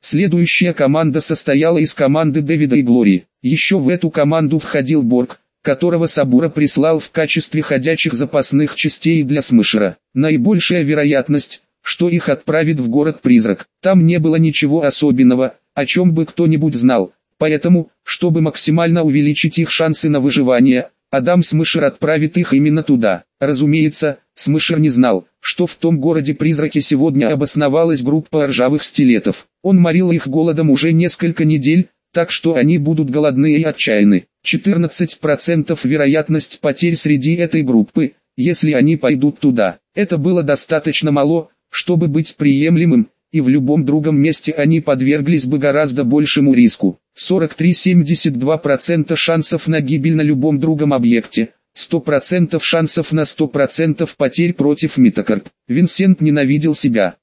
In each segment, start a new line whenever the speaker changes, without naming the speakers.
Следующая команда состояла из команды Дэвида и Глории. Еще в эту команду входил Борг, которого Сабура прислал в качестве ходячих запасных частей для Смешера. Наибольшая вероятность, что их отправит в город-призрак. Там не было ничего особенного, о чем бы кто-нибудь знал, поэтому, чтобы максимально увеличить их шансы на выживание, Адам Смешер отправит их именно туда. Разумеется, Смешер не знал, что в том городе-призраке сегодня обосновалась группа ржавых стилетов. Он морил их голодом уже несколько недель, так что они будут голодны и отчаяны. 14% вероятность потерь среди этой группы, если они пойдут туда. Это было достаточно мало, чтобы быть приемлемым, и в любом другом месте они подверглись бы гораздо большему риску. 43-72% шансов на гибель на любом другом объекте, 100% шансов на 100% потерь против Митокарп. Винсент ненавидел себя.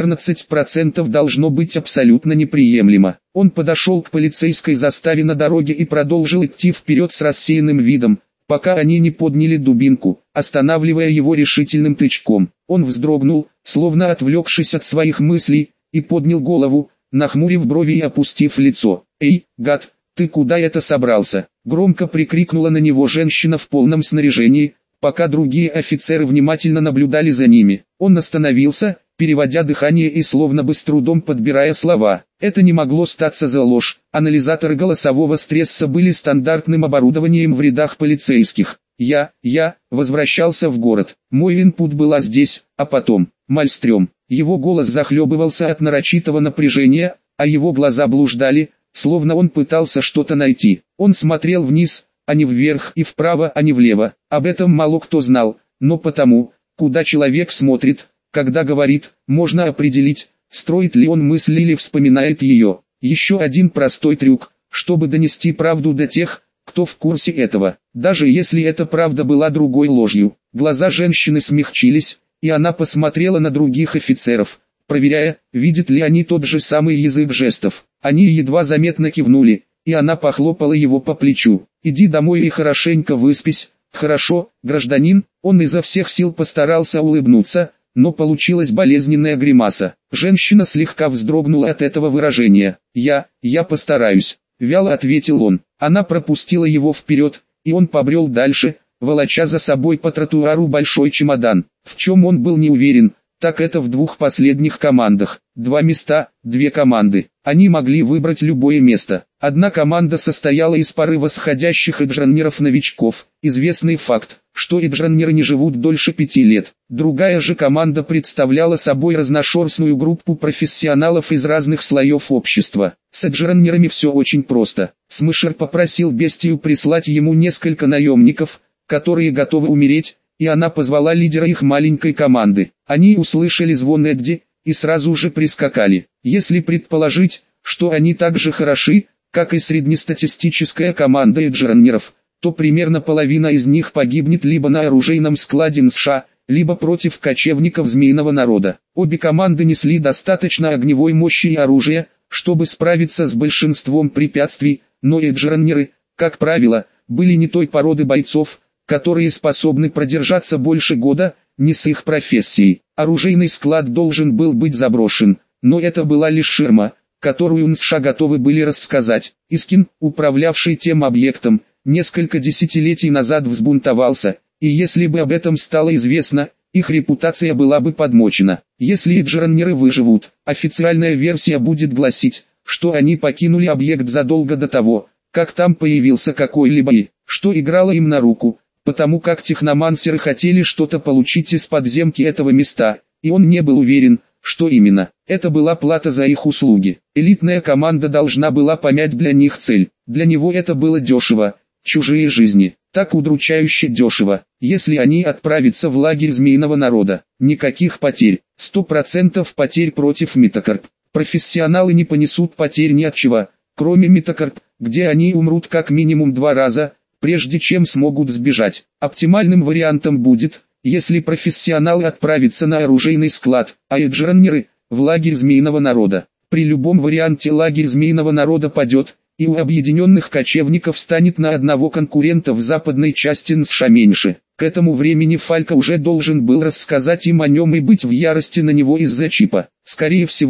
14% должно быть абсолютно неприемлемо. Он подошел к полицейской заставе на дороге и продолжил идти вперед с рассеянным видом, пока они не подняли дубинку, останавливая его решительным тычком. Он вздрогнул, словно отвлекшись от своих мыслей, и поднял голову, нахмурив брови и опустив лицо. «Эй, гад, ты куда это собрался?» Громко прикрикнула на него женщина в полном снаряжении, пока другие офицеры внимательно наблюдали за ними. Он остановился, переводя дыхание и словно бы с трудом подбирая слова. Это не могло статься за ложь. Анализаторы голосового стресса были стандартным оборудованием в рядах полицейских. Я возвращался в город. Мой инпут была здесь, а потом, Мальстрём. Его голос захлебывался от нарочитого напряжения, а его глаза блуждали, словно он пытался что-то найти. Он смотрел вниз, а не вверх, и вправо, а не влево. Об этом мало кто знал, но потому, куда человек смотрит, когда говорит, можно определить, строит ли он мысль или вспоминает ее. Еще один простой трюк, чтобы донести правду до тех, кто в курсе этого. Даже если эта правда была другой ложью. Глаза женщины смягчились, и она посмотрела на других офицеров, проверяя, видят ли они тот же самый язык жестов. Они едва заметно кивнули, и она похлопала его по плечу. «Иди домой и хорошенько выспись». «Хорошо, гражданин». Он изо всех сил постарался улыбнуться, но получилась болезненная гримаса. Женщина слегка вздрогнула от этого выражения. «Я постараюсь», — вяло ответил он. Она пропустила его вперед, и он побрел дальше, волоча за собой по тротуару большой чемодан. В чем он был не уверен, так это в двух последних командах. 2 места, 2 команды. Они могли выбрать любое место. Одна команда состояла из пары восходящих эджраннеров-новичков. Известный факт, что эджраннеры не живут дольше 5 лет. Другая же команда представляла собой разношерстную группу профессионалов из разных слоев общества. С эджраннерами все очень просто. Смешер попросил бестию прислать ему несколько наемников, которые готовы умереть, и она позвала лидера их маленькой команды. Они услышали звон Эдди, и сразу же прискакали. Если предположить, что они так же хороши, как и среднестатистическая команда эджраннеров, то примерно половина из них погибнет либо на оружейном складе НСШ, либо против кочевников Змеиного народа. Обе команды несли достаточно огневой мощи и оружия, чтобы справиться с большинством препятствий, но эджраннеры, как правило, были не той породы бойцов, которые способны продержаться больше года, не с их профессией. Оружейный склад должен был быть заброшен, но это была лишь ширма, которую НСШ готовы были рассказать. Искин, управлявший тем объектом, несколько десятилетий назад взбунтовался, и если бы об этом стало известно, их репутация была бы подмочена. Если эджраннеры выживут, официальная версия будет гласить, что они покинули объект задолго до того, как там появился какой-либо и, что играло им на руку, потому как техномансеры хотели что-то получить из подземки этого места, и он не был уверен, что именно. Это была плата за их услуги. Элитная команда должна была помять для них цель. Для него это было дешево. Чужие жизни. Так удручающе дешево. Если они отправятся в лагерь Змеиного народа, никаких потерь. 100% потерь против Митокарп. Профессионалы не понесут потерь ни от чего, кроме Митокарп, где они умрут как минимум 2 раза, прежде чем смогут сбежать. Оптимальным вариантом будет, если профессионалы отправятся на оружейный склад, а эджраннеры – в лагерь Змеиного народа. При любом варианте лагерь Змеиного народа падет, и у объединенных кочевников станет на одного конкурента в западной части НСШ меньше. К этому времени Фалька уже должен был рассказать им о нем и быть в ярости на него из-за чипа. Скорее всего,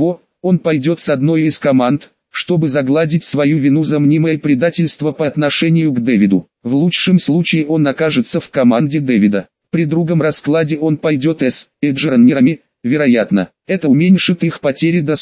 Он пойдет с одной из команд, чтобы загладить свою вину за мнимое предательство по отношению к Дэвиду. В лучшем случае он окажется в команде Дэвида. При другом раскладе он пойдет с Эджеронерами, вероятно. Это уменьшит их потери до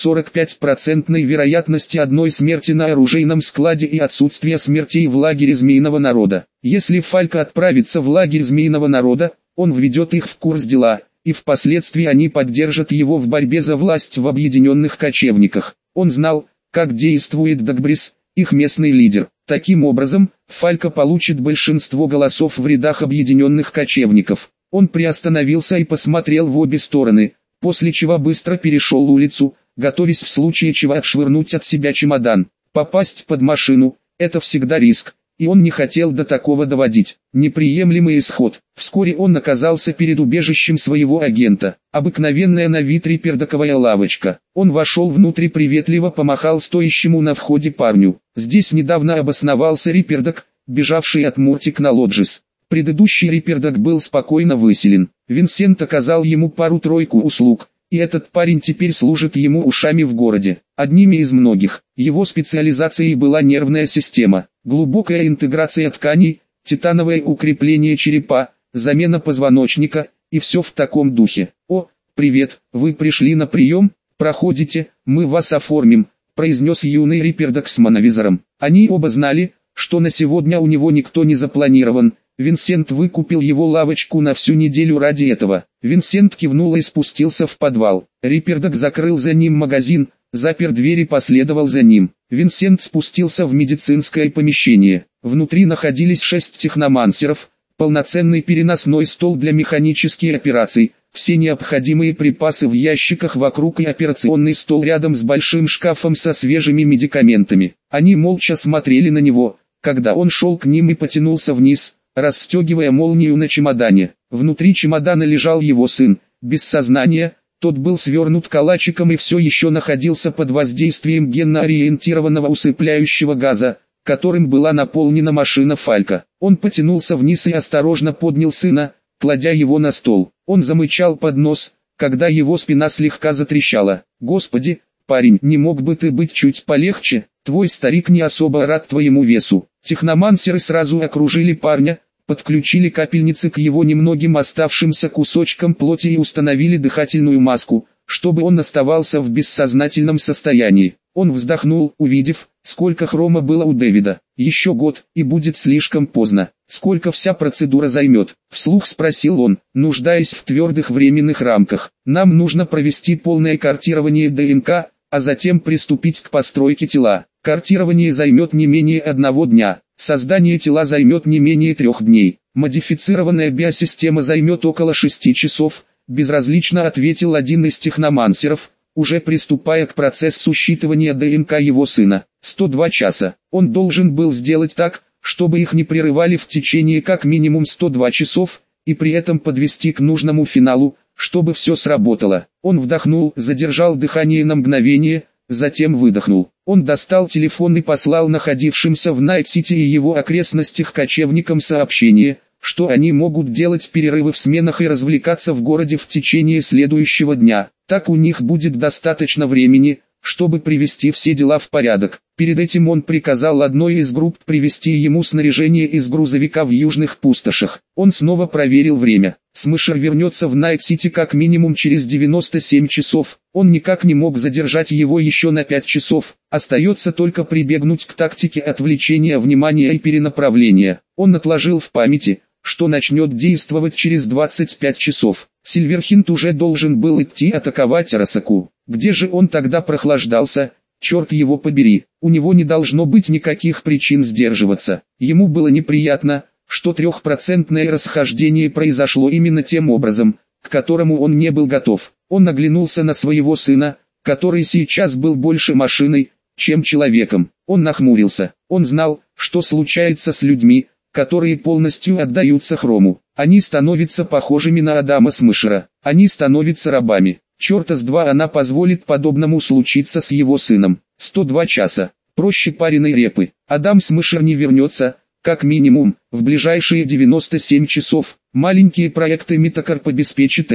45% вероятности одной смерти на оружейном складе и отсутствия смертей в лагере Змеиного народа. Если Фалька отправится в лагерь Змеиного народа, он введет их в курс дела, и впоследствии они поддержат его в борьбе за власть в объединенных кочевниках. Он знал, как действует Дагбрис, их местный лидер. Таким образом, Фалька получит большинство голосов в рядах объединенных кочевников. Он приостановился и посмотрел в обе стороны, после чего быстро перешел улицу, готовясь в случае чего отшвырнуть от себя чемодан. Попасть под машину – это всегда риск, и он не хотел до такого доводить. Неприемлемый исход. Вскоре он оказался перед убежищем своего агента. Обыкновенная на вид рипердаковая лавочка. Он вошел внутрь и приветливо помахал стоящему на входе парню. Здесь недавно обосновался рипердак, бежавший от Муртик на Лоджис. Предыдущий рипердак был спокойно выселен. Винсент оказал ему пару-тройку услуг, и этот парень теперь служит ему ушами в городе. Одними из многих. Его специализацией была нервная система, глубокая интеграция тканей, титановое укрепление черепа, замена позвоночника, и все в таком духе. «О, привет, вы пришли на прием? Проходите, мы вас оформим», произнес юный рипердак с мановизором. Они оба знали, что на сегодня у него никто не запланирован. Винсент выкупил его лавочку на всю неделю ради этого. Винсент кивнул и спустился в подвал. Рипердак закрыл за ним магазин, запер дверь и последовал за ним. Винсент спустился в медицинское помещение. Внутри находились 6 техномансеров, полноценный переносной стол для механических операций, все необходимые припасы в ящиках вокруг и операционный стол рядом с большим шкафом со свежими медикаментами. Они молча смотрели на него, когда он шел к ним и потянулся вниз, расстегивая молнию на чемодане. Внутри чемодана лежал его сын, без сознания. Тот был свернут калачиком и все еще находился под воздействием генно-ориентированного усыпляющего газа, которым была наполнена машина Фалька. Он потянулся вниз и осторожно поднял сына, кладя его на стол. Он замычал под нос, когда его спина слегка затрещала. «Господи, парень, не мог бы ты быть чуть полегче? Твой старик не особо рад твоему весу». Техномансеры сразу окружили парня, подключили капельницы к его немногим оставшимся кусочкам плоти и установили дыхательную маску, чтобы он оставался в бессознательном состоянии. Он вздохнул, увидев, сколько хрома было у Дэвида. «Еще год, и будет слишком поздно. Сколько вся процедура займет?» Вслух спросил он, нуждаясь в твердых временных рамках. «Нам нужно провести полное картирование ДНК, а затем приступить к постройке тела. Картирование займет не менее 1 дня. Создание тела займет не менее 3 дней. Модифицированная биосистема займет около 6 часов», безразлично ответил один из техномансеров, уже приступая к процессу считывания ДНК его сына. 102 часа. Он должен был сделать так, чтобы их не прерывали в течение как минимум 102 часов, и при этом подвести к нужному финалу, чтобы все сработало. Он вдохнул, задержал дыхание на мгновение, затем выдохнул. Он достал телефон и послал находившимся в Найт-Сити и его окрестностях кочевникам сообщение, что они могут делать перерывы в сменах и развлекаться в городе в течение следующего дня. Так у них будет достаточно времени, чтобы привести все дела в порядок. Перед этим он приказал одной из групп привезти ему снаряжение из грузовика в южных пустошах. Он снова проверил время. Смышер вернется в Найт-Сити как минимум через 97 часов. Он никак не мог задержать его еще на 5 часов. Остается только прибегнуть к тактике отвлечения внимания и перенаправления. Он отложил в памяти, что начнет действовать через 25 часов. Сильверхинт уже должен был идти атаковать Арасаку. Где же он тогда прохлаждался? Черт его побери, у него не должно быть никаких причин сдерживаться. Ему было неприятно, что 3% расхождение произошло именно тем образом, к которому он не был готов. Он оглянулся на своего сына, который сейчас был больше машиной, чем человеком. Он нахмурился. Он знал, что случается с людьми, которые полностью отдаются хрому. Они становятся похожими на Адама Смышера. Они становятся рабами. Черта с два она позволит подобному случиться с его сыном. 102 часа. Проще пареной репы. Адам Смышер не вернется, как минимум, в ближайшие 97 часов. Маленькие проекты Митокорп обеспечат это.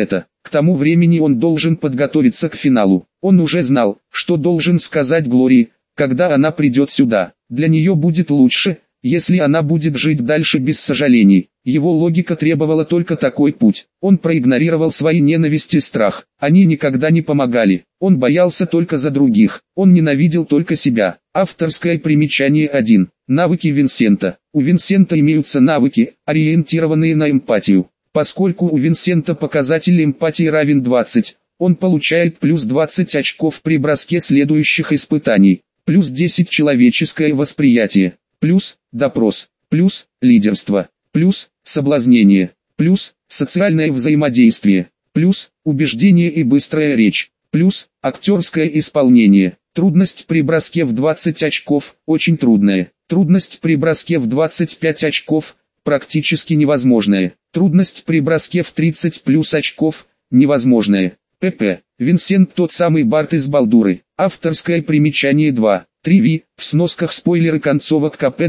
К тому времени он должен подготовиться к финалу. Он уже знал, что должен сказать Глории, когда она придет сюда. Для нее будет лучше, если она будет жить дальше без сожалений. Его логика требовала только такой путь. Он проигнорировал свои ненависть и страх. Они никогда не помогали. Он боялся только за других. Он ненавидел только себя. Авторское примечание 1. Навыки Винсента. У Винсента имеются навыки, ориентированные на эмпатию. Поскольку у Винсента показатель эмпатии равен 20, он получает плюс 20 очков при броске следующих испытаний. Плюс 10 человеческое восприятие. Плюс допрос. Плюс лидерство. Плюс соблазнение. Плюс социальное взаимодействие. Плюс убеждение и быстрая речь. Плюс актерское исполнение. Трудность при броске в 20 очков, очень трудная. Трудность при броске в 25 очков, практически невозможная. Трудность при броске в 30 плюс очков, невозможная. pp. Винсент тот самый Барт из Балдуры. Авторское примечание 2. 3v. В сносках спойлеры концовок КП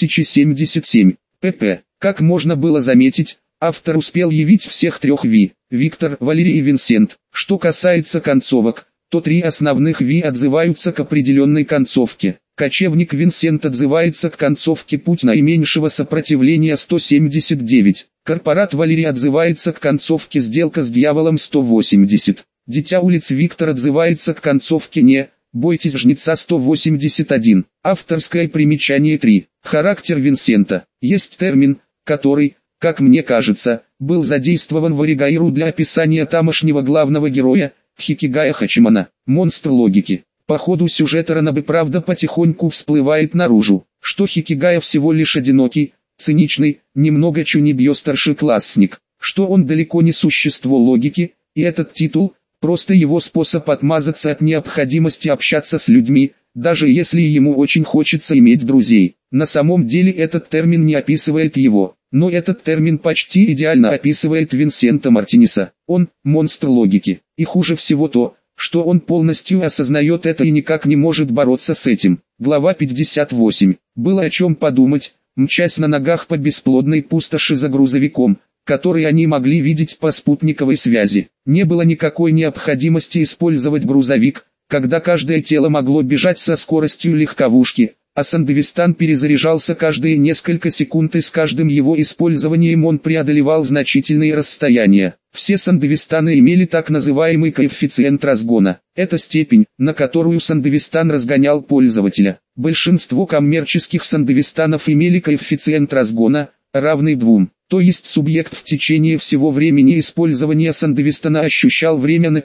2077. pp. Как можно было заметить, автор успел явить всех трех V. Виктор, Валерий и Винсент. Что касается концовок, то три основных V отзываются к определенной концовке. Кочевник Винсент отзывается к концовке «Путь наименьшего сопротивления» 179. Корпорат Валерий отзывается к концовке «Сделка с дьяволом» 180. Дитя улиц Виктор отзывается к концовке «Не бойтесь жнеца» 181. Авторское примечание 3. Характер Винсента. Есть термин, который, как мне кажется, был задействован в Оригайру для описания тамошнего главного героя, Хикигая Хачимана, монстр логики. По ходу сюжета Ранобэ правда потихоньку всплывает наружу, что Хикигая всего лишь одинокий, циничный, немного чунибьё старшеклассник, что он далеко не существо логики, и этот титул – просто его способ отмазаться от необходимости общаться с людьми, даже если ему очень хочется иметь друзей. На самом деле этот термин не описывает его, но этот термин почти идеально описывает Винсента Мартинеса. Он – монстр логики, и хуже всего то, что он полностью осознает это и никак не может бороться с этим. Глава 58. Было о чем подумать, мчась на ногах по бесплодной пустоши за грузовиком, который они могли видеть по спутниковой связи. Не было никакой необходимости использовать грузовик, когда каждое тело могло бежать со скоростью легковушки, а Сандевистан перезаряжался каждые несколько секунд и с каждым его использованием он преодолевал значительные расстояния. Все Сандевистаны имели так называемый коэффициент разгона. Это степень, на которую Сандевистан разгонял пользователя. Большинство коммерческих Сандевистанов имели коэффициент разгона, равный 2. То есть субъект в течение всего времени использования Сандевистана ощущал время на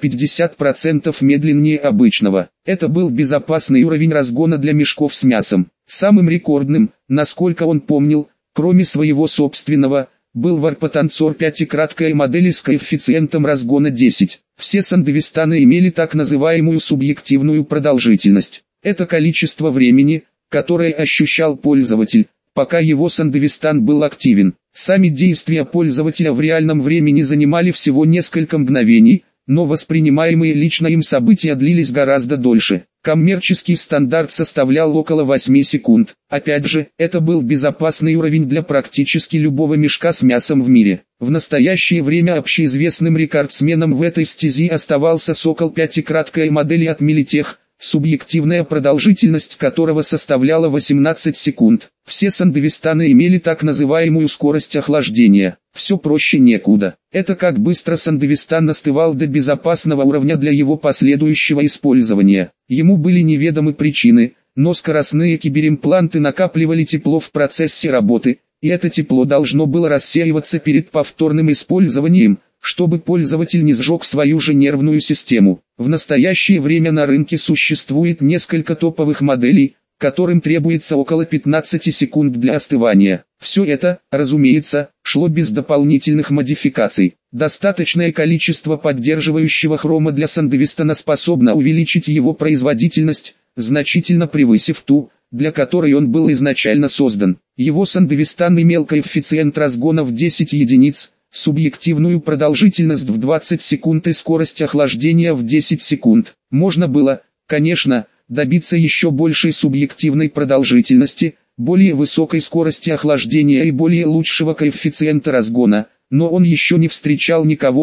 50% медленнее обычного. Это был безопасный уровень разгона для мешков с мясом. Самым рекордным, насколько он помнил, кроме своего собственного, был Варпотанцор 5 и краткая модель с коэффициентом разгона 10. Все Сандевистаны имели так называемую субъективную продолжительность. Это количество времени, которое ощущал пользователь, пока его Сандевистан был активен. Сами действия пользователя в реальном времени занимали всего несколько мгновений, но воспринимаемые лично им события длились гораздо дольше. Коммерческий стандарт составлял около 8 секунд. Опять же, это был безопасный уровень для практически любого мешка с мясом в мире. В настоящее время общеизвестным рекордсменом в этой стези оставался Сокол 5 и краткая модель от Militech, субъективная продолжительность которого составляла 18 секунд. Все Сандевистаны имели так называемую скорость охлаждения. Все проще некуда. Это как быстро Сандевистан остывал до безопасного уровня для его последующего использования. Ему были неведомы причины, но скоростные киберимпланты накапливали тепло в процессе работы, и это тепло должно было рассеиваться перед повторным использованием, чтобы пользователь не сжег свою же нервную систему. В настоящее время на рынке существует несколько топовых моделей, которым требуется около 15 секунд для остывания. Все это, разумеется, шло без дополнительных модификаций. Достаточное количество поддерживающего хрома для Сандевистана способно увеличить его производительность, значительно превысив ту, для которой он был изначально создан. Его Сандевистан имел коэффициент разгона в 10 единиц, субъективную продолжительность в 20 секунд и скорость охлаждения в 10 секунд. Можно было, конечно, добиться еще большей субъективной продолжительности, более высокой скорости охлаждения и более лучшего коэффициента разгона, но он еще не встречал никого,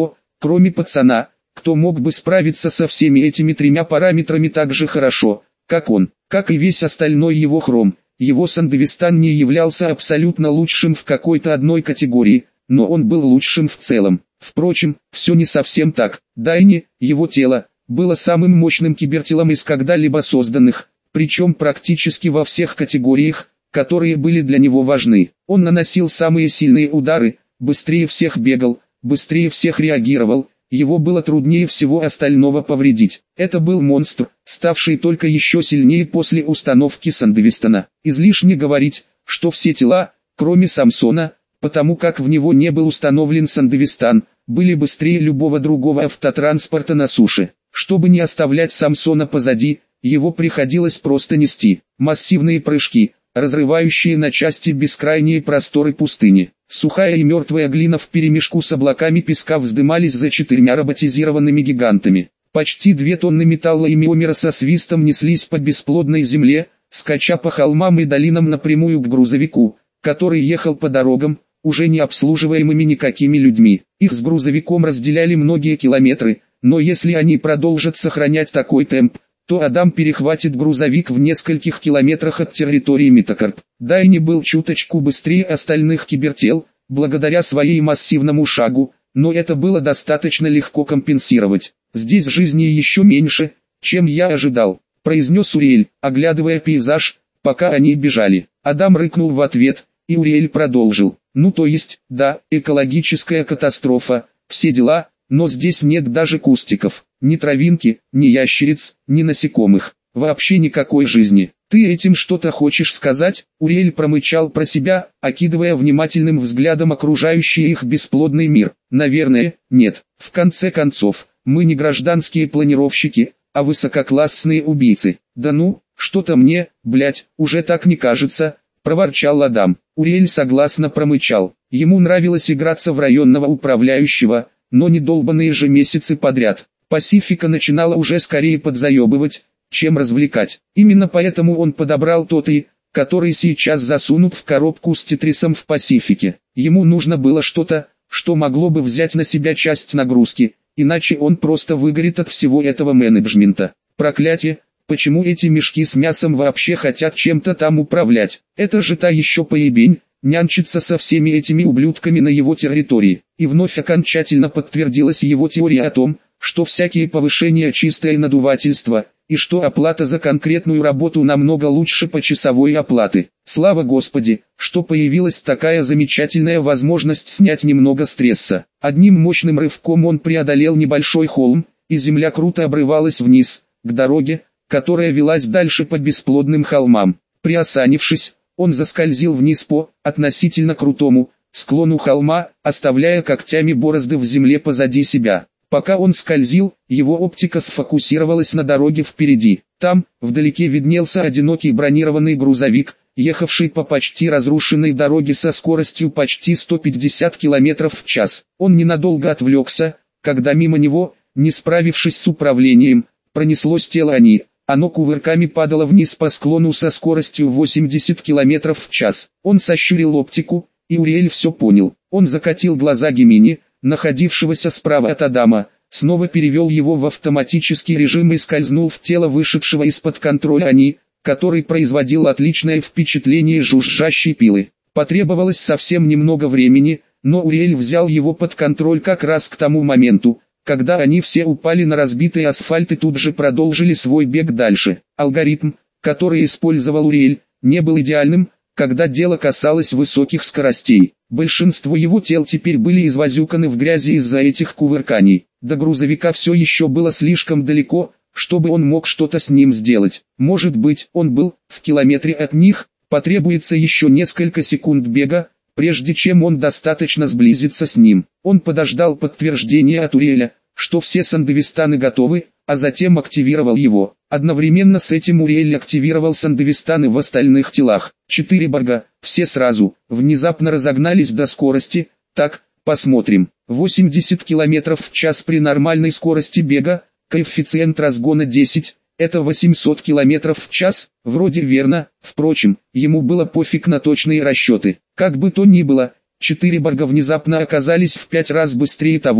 Кроме пацана, кто мог бы справиться со всеми этими тремя параметрами так же хорошо, как он, как и весь остальной его хром. Его Сандевистан не являлся абсолютно лучшим в какой-то одной категории, но он был лучшим в целом. Впрочем, все не совсем так. Дайни, его тело, было самым мощным кибертелом из когда-либо созданных, причем практически во всех категориях, которые были для него важны. Он наносил самые сильные удары, быстрее всех бегал, быстрее всех реагировал, его было труднее всего остального повредить. Это был монстр, ставший только еще сильнее после установки Сандевистана. Излишне говорить, что все тела, кроме Самсона, потому как в него не был установлен Сандевистан, были быстрее любого другого автотранспорта на суше. Чтобы не оставлять Самсона позади, его приходилось просто нести. Массивные прыжки, разрывающие на части бескрайние просторы пустыни. Сухая и мертвая глина вперемешку с облаками песка вздымались за 4 роботизированными гигантами. Почти 2 тонны металла и миомера со свистом неслись по бесплодной земле, скача по холмам и долинам напрямую к грузовику, который ехал по дорогам, уже не обслуживаемыми никакими людьми. Их с грузовиком разделяли многие километры, но если они продолжат сохранять такой темп, то Адам перехватит грузовик в нескольких километрах от территории Митакорп. Дайни был чуточку быстрее остальных кибертел, благодаря своей массивному шагу, но это было достаточно легко компенсировать. «Здесь жизни еще меньше, чем я ожидал», — произнес Уриэль, оглядывая пейзаж, пока они бежали. Адам рыкнул в ответ, и Уриэль продолжил. «Ну то есть, да, экологическая катастрофа, все дела, но здесь нет даже кустиков, ни травинки, ни ящериц, ни насекомых, вообще никакой жизни. Ты этим что-то хочешь сказать?» Уриэль промычал про себя, окидывая внимательным взглядом окружающий их бесплодный мир. «Наверное, нет. В конце концов, мы не гражданские планировщики, а высококлассные убийцы». «Да ну, что-то мне, блять, уже так не кажется», — проворчал Адам. Уриэль согласно промычал. Ему нравилось играться в районного управляющего, но не долбанные же месяцы подряд. Пасифика начинала уже скорее подзаебывать, чем развлекать. Именно поэтому он подобрал тот и, который сейчас засунут в коробку с Тетрисом в Пасифике. Ему нужно было что-то, что могло бы взять на себя часть нагрузки, иначе он просто выгорит от всего этого менеджмента. Проклятие, почему эти мешки с мясом вообще хотят чем-то там управлять? Это же та еще поебень, нянчиться со всеми этими ублюдками на его территории. И вновь окончательно подтвердилась его теория о том, что всякие повышения чистое надувательство, и что оплата за конкретную работу намного лучше почасовой оплаты. Слава Господи, что появилась такая замечательная возможность снять немного стресса. Одним мощным рывком он преодолел небольшой холм, и земля круто обрывалась вниз, к дороге, которая велась дальше по бесплодным холмам. Приосанившись, он заскользил вниз по относительно крутому склону холма, оставляя когтями борозды в земле позади себя. Пока он скользил, его оптика сфокусировалась на дороге впереди. Там, вдалеке виднелся одинокий бронированный грузовик, ехавший по почти разрушенной дороге со скоростью почти 150 км в час. Он ненадолго отвлекся, когда мимо него, не справившись с управлением, пронеслось тело Ани. Оно кувырками падало вниз по склону со скоростью 80 км в час. Он сощурил оптику, и Уриэль все понял. Он закатил глаза Гемини, находившегося справа от Адама, снова перевел его в автоматический режим и скользнул в тело вышедшего из-под контроля Ани, который производил отличное впечатление жужжащей пилы. Потребовалось совсем немного времени, но Уриэль взял его под контроль как раз к тому моменту, когда они все упали на разбитый асфальт и тут же продолжили свой бег дальше. Алгоритм, который использовал Уриэль, не был идеальным, когда дело касалось высоких скоростей. Большинство его тел теперь были извозюканы в грязи из-за этих кувырканий. До грузовика все еще было слишком далеко, чтобы он мог что-то с ним сделать. Может быть, он был в километре от них, потребуется еще несколько секунд бега, прежде чем он достаточно сблизится с ним. Он подождал подтверждения от Уриэля, что все Сандевистаны готовы, а затем активировал его. Одновременно с этим Уриэль активировал Сандевистаны в остальных телах. 4 Борга, все сразу, внезапно разогнались до скорости. Так, посмотрим. 80 км в час при нормальной скорости бега, коэффициент разгона 10, это 800 км в час, вроде верно, впрочем, ему было пофиг на точные расчеты. Как бы то ни было, 4 Борга внезапно оказались в 5 раз быстрее того,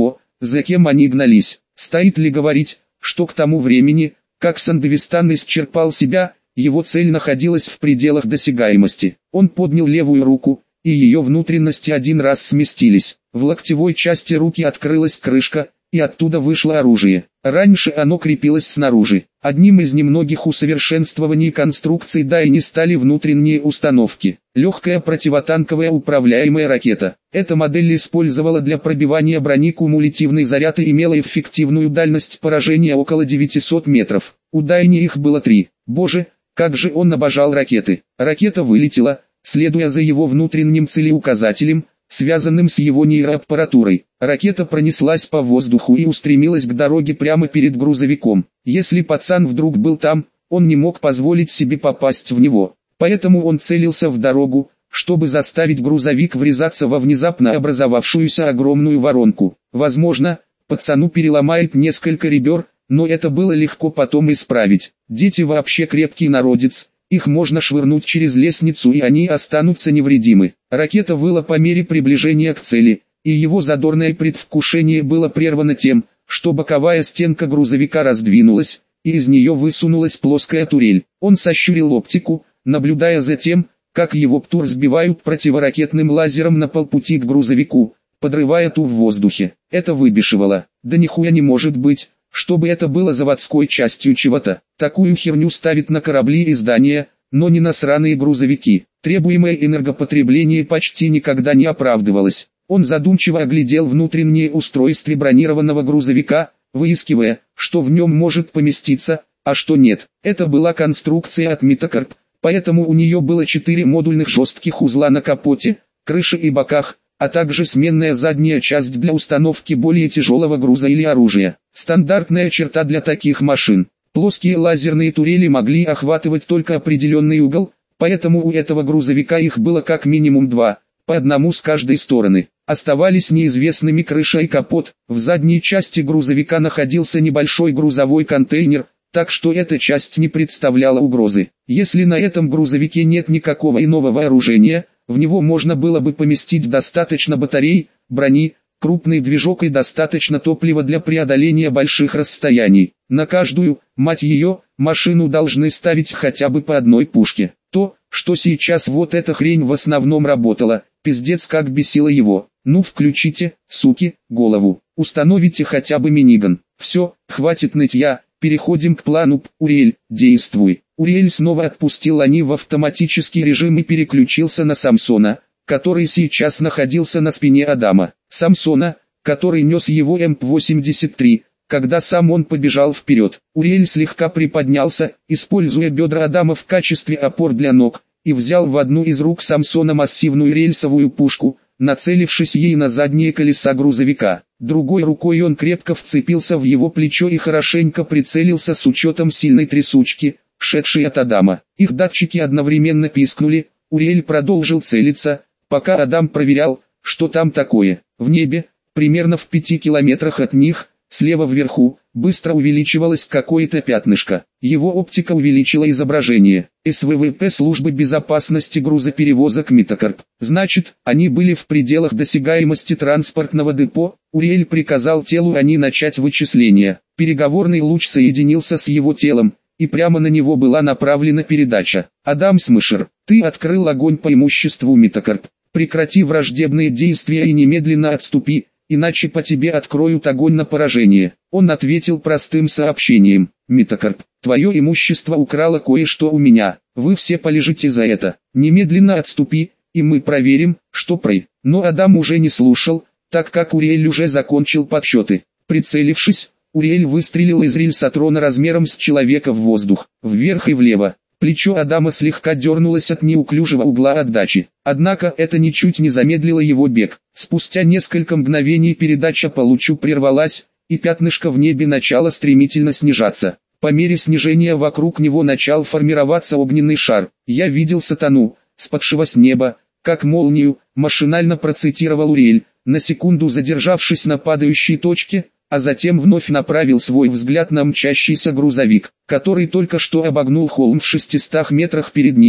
за кем они гнались. Стоит ли говорить, что к тому времени, как Сандевистан исчерпал себя, его цель находилась в пределах досягаемости. Он поднял левую руку, и ее внутренности один раз сместились. В локтевой части руки открылась крышка, и оттуда вышло оружие. Раньше оно крепилось снаружи. Одним из немногих усовершенствований конструкции Дайни стали внутренние установки. Легкая противотанковая управляемая ракета. Эта модель использовала для пробивания брони кумулятивный заряд и имела эффективную дальность поражения около 900 метров. У Дайни их было 3. Боже, как же он обожал ракеты. Ракета вылетела, следуя за его внутренним целеуказателем, связанным с его нейроаппаратурой. Ракета пронеслась по воздуху и устремилась к дороге прямо перед грузовиком. Если пацан вдруг был там, он не мог позволить себе попасть в него. Поэтому он целился в дорогу, чтобы заставить грузовик врезаться во внезапно образовавшуюся огромную воронку. Возможно, пацану переломает несколько ребер, но это было легко потом исправить. Дети вообще крепкий народец. Их можно швырнуть через лестницу, и они останутся невредимы. Ракета выла по мере приближения к цели, и его задорное предвкушение было прервано тем, что боковая стенка грузовика раздвинулась, и из нее высунулась плоская турель. Он сощурил оптику, наблюдая за тем, как его ПТУР сбивают противоракетным лазером на полпути к грузовику, подрывая ту в воздухе. Это выбешивало. Да нихуя не может быть, чтобы это было заводской частью чего-то. Такую херню ставят на корабли и здания, но не на сраные грузовики. Требуемое энергопотребление почти никогда не оправдывалось. Он задумчиво оглядел внутреннее устройство бронированного грузовика, выискивая, что в нем может поместиться, а что нет. Это была конструкция от Митокорп, поэтому у нее было 4 модульных жестких узла на капоте, крыше и боках, а также сменная задняя часть для установки более тяжелого груза или оружия. Стандартная черта для таких машин. Плоские лазерные турели могли охватывать только определенный угол, поэтому у этого грузовика их было как минимум 2, по одному с каждой стороны. Оставались неизвестными крыша и капот. В задней части грузовика находился небольшой грузовой контейнер, так что эта часть не представляла угрозы. Если на этом грузовике нет никакого иного вооружения, в него можно было бы поместить достаточно батарей, брони, крупный движок и достаточно топлива для преодоления больших расстояний. На каждую, мать ее, машину должны ставить хотя бы по одной пушке. То, что сейчас вот эта хрень в основном работала, пиздец как бесило его. Ну включите, суки, голову, установите хотя бы миниган. Все, хватит нытья, переходим к плану. Уриэль, действуй. Уриэль снова отпустил они в автоматический режим и переключился на Самсона, который сейчас находился на спине Адама. Самсона, который нес его МП-83, когда сам он побежал вперед. Уриэль слегка приподнялся, используя бедра Адама в качестве опор для ног, и взял в одну из рук Самсона массивную рельсовую пушку, нацелившись ей на задние колеса грузовика. Другой рукой он крепко вцепился в его плечо и хорошенько прицелился с учетом сильной трясучки, шедшей от Адама. Их датчики одновременно пискнули, Уриэль продолжил целиться, пока Адам проверял, что там такое. В небе, примерно в 5 километрах от них, слева вверху, быстро увеличивалось какое-то пятнышко. Его оптика увеличила изображение. СВВП службы безопасности грузоперевозок Митокорп. Значит, они были в пределах досягаемости транспортного депо. Уриэль приказал телу они начать вычисления. Переговорный луч соединился с его телом, и прямо на него была направлена передача. «Адам Смышер, ты открыл огонь по имуществу Митокорп. Прекрати враждебные действия и немедленно отступи, иначе по тебе откроют огонь на поражение». Он ответил простым сообщением: «Митокорп, твое имущество украло кое-что у меня, вы все полежите за это, немедленно отступи, и мы проверим, что прой». Но Адам уже не слушал, так как Уриэль уже закончил подсчеты. Прицелившись, Уриэль выстрелил из рельсотрона размером с человека в воздух, вверх и влево. Плечо Адама слегка дернулось от неуклюжего угла отдачи, однако это ничуть не замедлило его бег. Спустя несколько мгновений передача по лучу прервалась, и пятнышко в небе начало стремительно снижаться. По мере снижения вокруг него начал формироваться огненный шар. «Я видел сатану, спадшего с неба, как молнию», машинально процитировал Уриэль, на секунду задержавшись на падающей точке, а затем вновь направил свой взгляд на мчащийся грузовик, который только что обогнул холм в 600 метрах перед ними.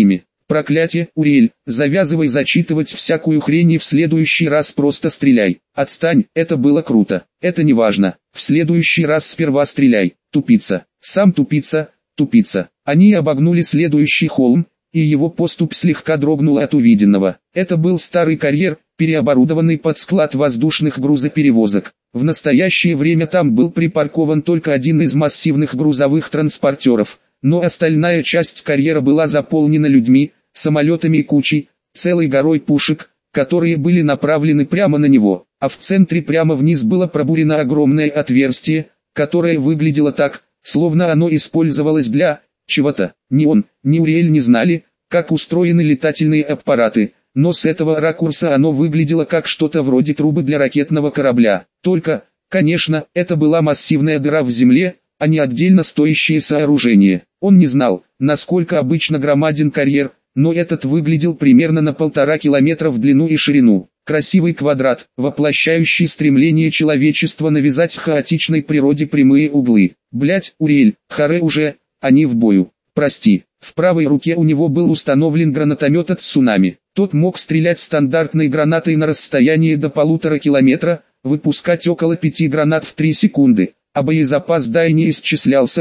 Проклятие, Уриэль, завязывай зачитывать всякую хрень и в следующий раз просто стреляй. Отстань, это было круто. Это не важно. В следующий раз сперва стреляй, тупица. Сам тупица, тупица. Они обогнули следующий холм, и его поступь слегка дрогнула от увиденного. Это был старый карьер, переоборудованный под склад воздушных грузоперевозок. В настоящее время там был припаркован только один из массивных грузовых транспортеров, но остальная часть карьера была заполнена людьми, самолетами и кучей, целой горой пушек, которые были направлены прямо на него, а в центре прямо вниз было пробурено огромное отверстие, которое выглядело так, словно оно использовалось для чего-то. Ни он, ни Уриэль не знали, как устроены летательные аппараты, но с этого ракурса оно выглядело как что-то вроде трубы для ракетного корабля. Только, конечно, это была массивная дыра в земле, а не отдельно стоящее сооружение. Он не знал, насколько обычно громаден карьер, но этот выглядел примерно на 1,5 километра в длину и ширину. Красивый квадрат, воплощающий стремление человечества навязать хаотичной природе прямые углы. Блять, Уриэль, харе уже, они в бою. Прости. В правой руке у него был установлен гранатомет от «Цунами». Тот мог стрелять стандартной гранатой на расстоянии до 1,5 километра, выпускать около 5 гранат в 3 секунды, а боезапас Дайни исчислялся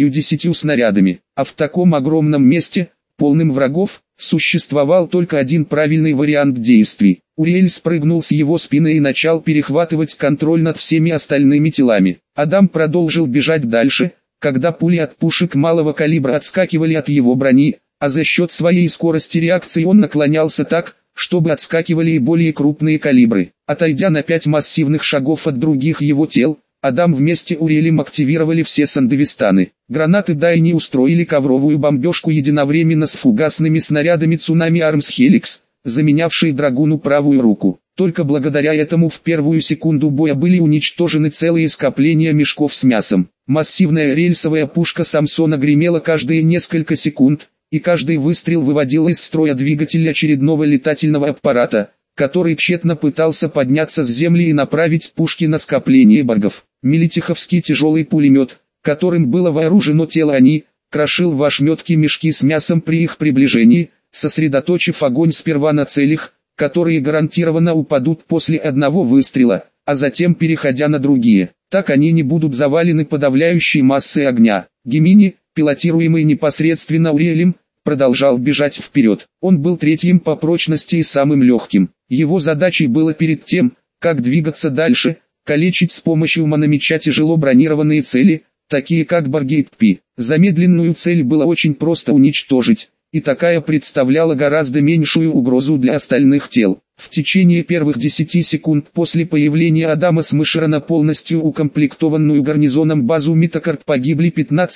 60 снарядами. А в таком огромном месте, полным врагов, существовал только один правильный вариант действий. Уриэль спрыгнул с его спины и начал перехватывать контроль над всеми остальными телами. Адам продолжил бежать дальше, когда пули от пушек малого калибра отскакивали от его брони, а за счет своей скорости реакции он наклонялся так, чтобы отскакивали и более крупные калибры. Отойдя на 5 массивных шагов от других его тел, Адам вместе с Уриэлем активировали все сандевистаны. Гранаты Дайни устроили ковровую бомбежку единовременно с фугасными снарядами «Цунами Армс Хеликс», заменявшие Драгуну правую руку. Только благодаря этому в первую секунду боя были уничтожены целые скопления мешков с мясом. Массивная рельсовая пушка Самсона гремела каждые несколько секунд, и каждый выстрел выводил из строя двигатель очередного летательного аппарата, который тщетно пытался подняться с земли и направить пушки на скопление баргов. Мелитиховский тяжелый пулемет, которым было вооружено тело Ани, крошил в ошметки мешки с мясом при их приближении, сосредоточив огонь сперва на целях, которые гарантированно упадут после одного выстрела, а затем переходя на другие. Так они не будут завалены подавляющей массой огня. Гемини, пилотируемый непосредственно Уриэлем, продолжал бежать вперед. Он был третьим по прочности и самым легким. Его задачей было перед тем, как двигаться дальше, калечить с помощью мономеча тяжело бронированные цели, такие как Барги и Ппи. Замедленную цель было очень просто уничтожить, и такая представляла гораздо меньшую угрозу для остальных тел. В течение первых 10 секунд после появления Адама Смешера на полностью укомплектованную гарнизоном базу Митакарт погибли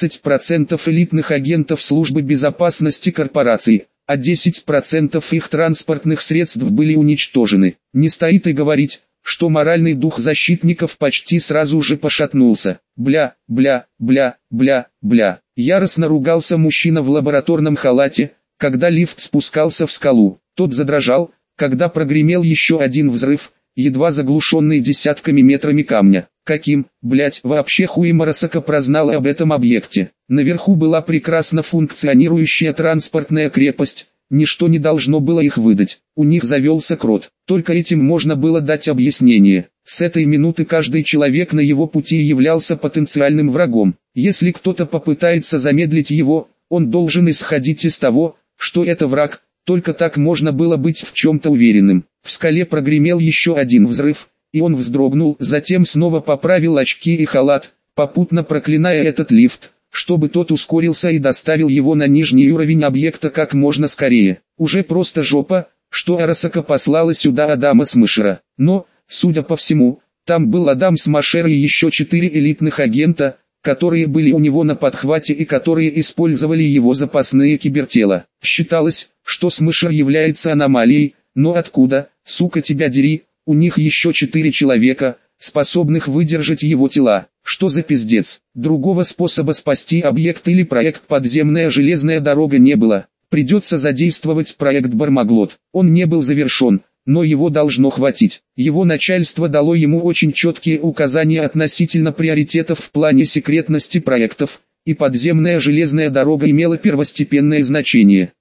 15% элитных агентов службы безопасности корпорации, а 10% их транспортных средств были уничтожены. Не стоит и говорить, что моральный дух защитников почти сразу же пошатнулся. Бля. Яростно ругался мужчина в лабораторном халате, когда лифт спускался в скалу. Тот задрожал, когда прогремел еще один взрыв, едва заглушенный десятками метрами камня. Каким, вообще Хуимарасака прознал об этом объекте? Наверху была прекрасно функционирующая транспортная крепость, ничто не должно было их выдать. У них завелся крот, только этим можно было дать объяснение. С этой минуты каждый человек на его пути являлся потенциальным врагом. Если кто-то попытается замедлить его, он должен исходить из того, что это враг, только так можно было быть в чем-то уверенным. В скале прогремел еще один взрыв, и он вздрогнул, затем снова поправил очки и халат, попутно проклиная этот лифт, чтобы тот ускорился и доставил его на нижний уровень объекта как можно скорее. Уже просто жопа, что Арасака послала сюда Адама Смешера. Но, судя по всему, там был Адам Смешер и еще 4 элитных агента, которые были у него на подхвате и которые использовали его запасные кибертела. Считалось, что Смешер является аномалией, но откуда, сука тебя дери, у них еще 4 человека, способных выдержать его тела. Что за пиздец? Другого способа спасти объект или проект «Подземная железная дорога» не было. Придется задействовать проект «Бармаглот». Он не был завершен, но его должно хватить. Его начальство дало ему очень четкие указания относительно приоритетов в плане секретности проектов, и подземная железная дорога имела первостепенное значение.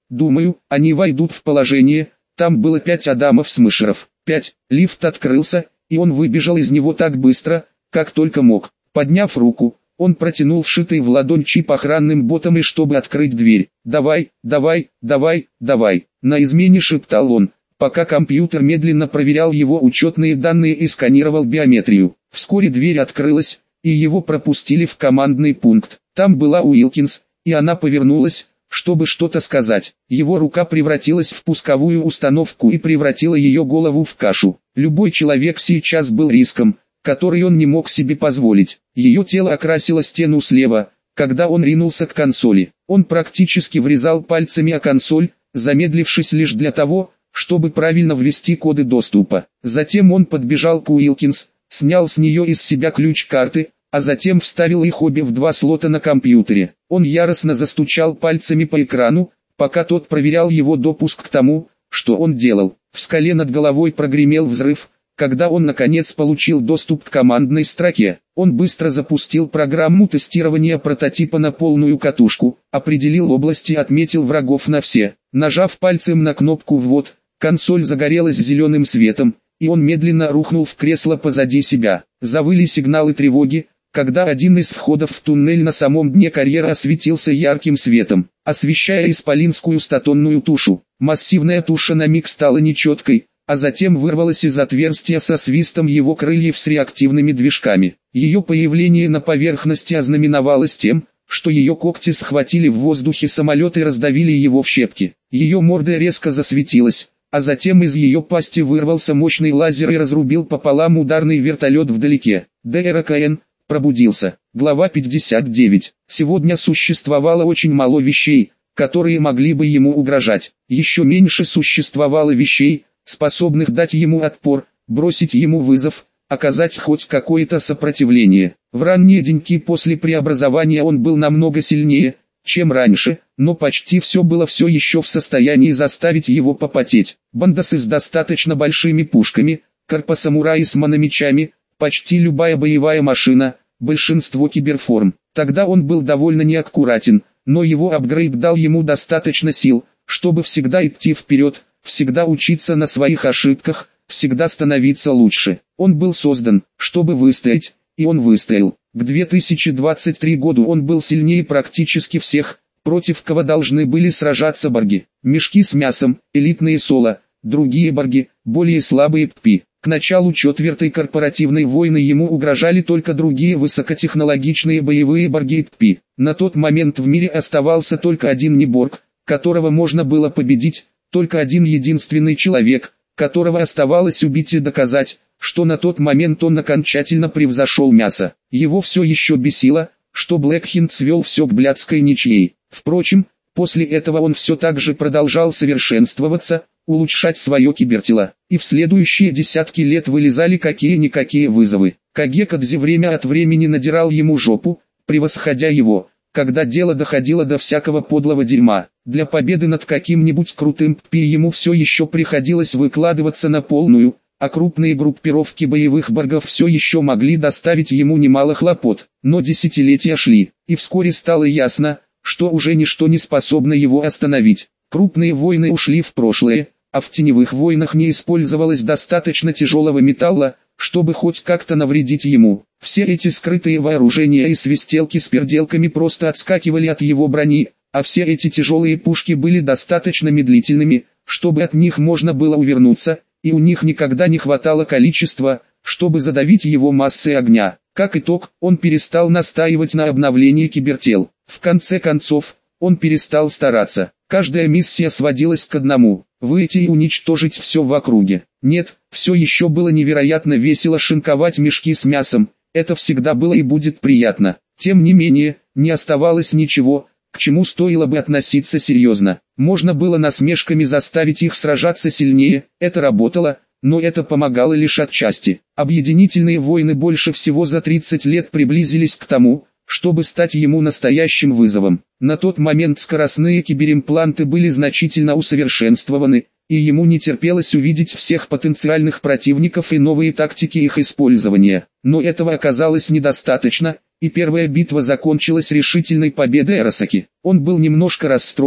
Думаю, они войдут в положение. Там было 5 Адамов-смышеров. 5. Лифт открылся, и он выбежал из него так быстро, как только мог. Подняв руку, он протянул вшитый в ладонь чип охранным ботом, и чтобы открыть дверь. «Давай, давай, давай, давай!» На измене шептал он, пока компьютер медленно проверял его учетные данные и сканировал биометрию. Вскоре дверь открылась, и его пропустили в командный пункт. Там была Уилкинс, и она повернулась, чтобы что-то сказать. Его рука превратилась в пусковую установку и превратила ее голову в кашу. Любой человек сейчас был риском, который он не мог себе позволить. Ее тело окрасило стену слева, когда он ринулся к консоли. Он практически врезал пальцами о консоль, замедлившись лишь для того, чтобы правильно ввести коды доступа. Затем он подбежал к Уилкинс, снял с нее из себя ключ-карты, а затем вставил их обе в 2 слота на компьютере. Он яростно застучал пальцами по экрану, пока тот проверял его допуск к тому, что он делал. В скале над головой прогремел взрыв, когда он наконец получил доступ к командной строке. Он быстро запустил программу тестирования прототипа на полную катушку, определил области и отметил врагов на все. Нажав пальцем на кнопку «Ввод», консоль загорелась зеленым светом, и он медленно рухнул в кресло позади себя. Завыли сигналы тревоги, когда один из входов в туннель на самом дне карьера осветился ярким светом, освещая исполинскую статонную тушу. Массивная туша на миг стала нечеткой, а затем вырвалась из отверстия со свистом его крыльев с реактивными движками. Ее появление на поверхности ознаменовалось тем, что ее когти схватили в воздухе самолет и раздавили его в щепки. Ее морда резко засветилась, а затем из ее пасти вырвался мощный лазер и разрубил пополам ударный вертолет вдалеке. ДРКН пробудился. Глава 59. Сегодня существовало очень мало вещей, которые могли бы ему угрожать. Еще меньше существовало вещей, способных дать ему отпор, бросить ему вызов, оказать хоть какое-то сопротивление. В ранние деньки после преобразования он был намного сильнее, чем раньше, но почти все было все еще в состоянии заставить его попотеть. Бандосы с достаточно большими пушками, корпосамураи с мономечами, почти любая боевая машина, большинство киберформ. Тогда он был довольно неаккуратен, но его апгрейд дал ему достаточно сил, чтобы всегда идти вперед, всегда учиться на своих ошибках, всегда становиться лучше. Он был создан, чтобы выстоять, и он выстоял. К 2023 году он был сильнее практически всех, против кого должны были сражаться борги. Мешки с мясом, элитные соло, другие борги, более слабые ППИ. К началу 4-й корпоративной войны ему угрожали только другие высокотехнологичные боевые борги и ППИ. На тот момент в мире оставался только один неборг, которого можно было победить, только один единственный человек, которого оставалось убить и доказать, что на тот момент он окончательно превзошел мясо. Его все еще бесило, что Блэкхинд свел все к блядской ничьей. Впрочем, после этого он все так же продолжал совершенствоваться, улучшать свое кибертело, и в следующие десятки лет вылезали какие-никакие вызовы. Кагекадзе время от времени надирал ему жопу, превосходя его, когда дело доходило до всякого подлого дерьма. Для победы над каким-нибудь крутым ППИ ему все еще приходилось выкладываться на полную, а крупные группировки боевых боргов все еще могли доставить ему немало хлопот. Но десятилетия шли, и вскоре стало ясно, что уже ничто не способно его остановить. Крупные войны ушли в прошлое, а в теневых войнах не использовалось достаточно тяжелого металла, чтобы хоть как-то навредить ему. Все эти скрытые вооружения и свистелки с переделками просто отскакивали от его брони, а все эти тяжелые пушки были достаточно медлительными, чтобы от них можно было увернуться, и у них никогда не хватало количества, чтобы задавить его массой огня. Как итог, он перестал настаивать на обновлении кибертел. В конце концов, он перестал стараться. Каждая миссия сводилась к одному – выйти и уничтожить все в округе. Нет, все еще было невероятно весело шинковать мешки с мясом, это всегда было и будет приятно. Тем не менее, не оставалось ничего, к чему стоило бы относиться серьезно. Можно было насмешками заставить их сражаться сильнее, это работало, но это помогало лишь отчасти. Объединительные войны больше всего за 30 лет приблизились к тому, чтобы стать ему настоящим вызовом. На тот момент скоростные киберимпланты были значительно усовершенствованы, и ему не терпелось увидеть всех потенциальных противников и новые тактики их использования. Но этого оказалось недостаточно, и первая битва закончилась решительной победой Арасаки. Он был немножко расстроен,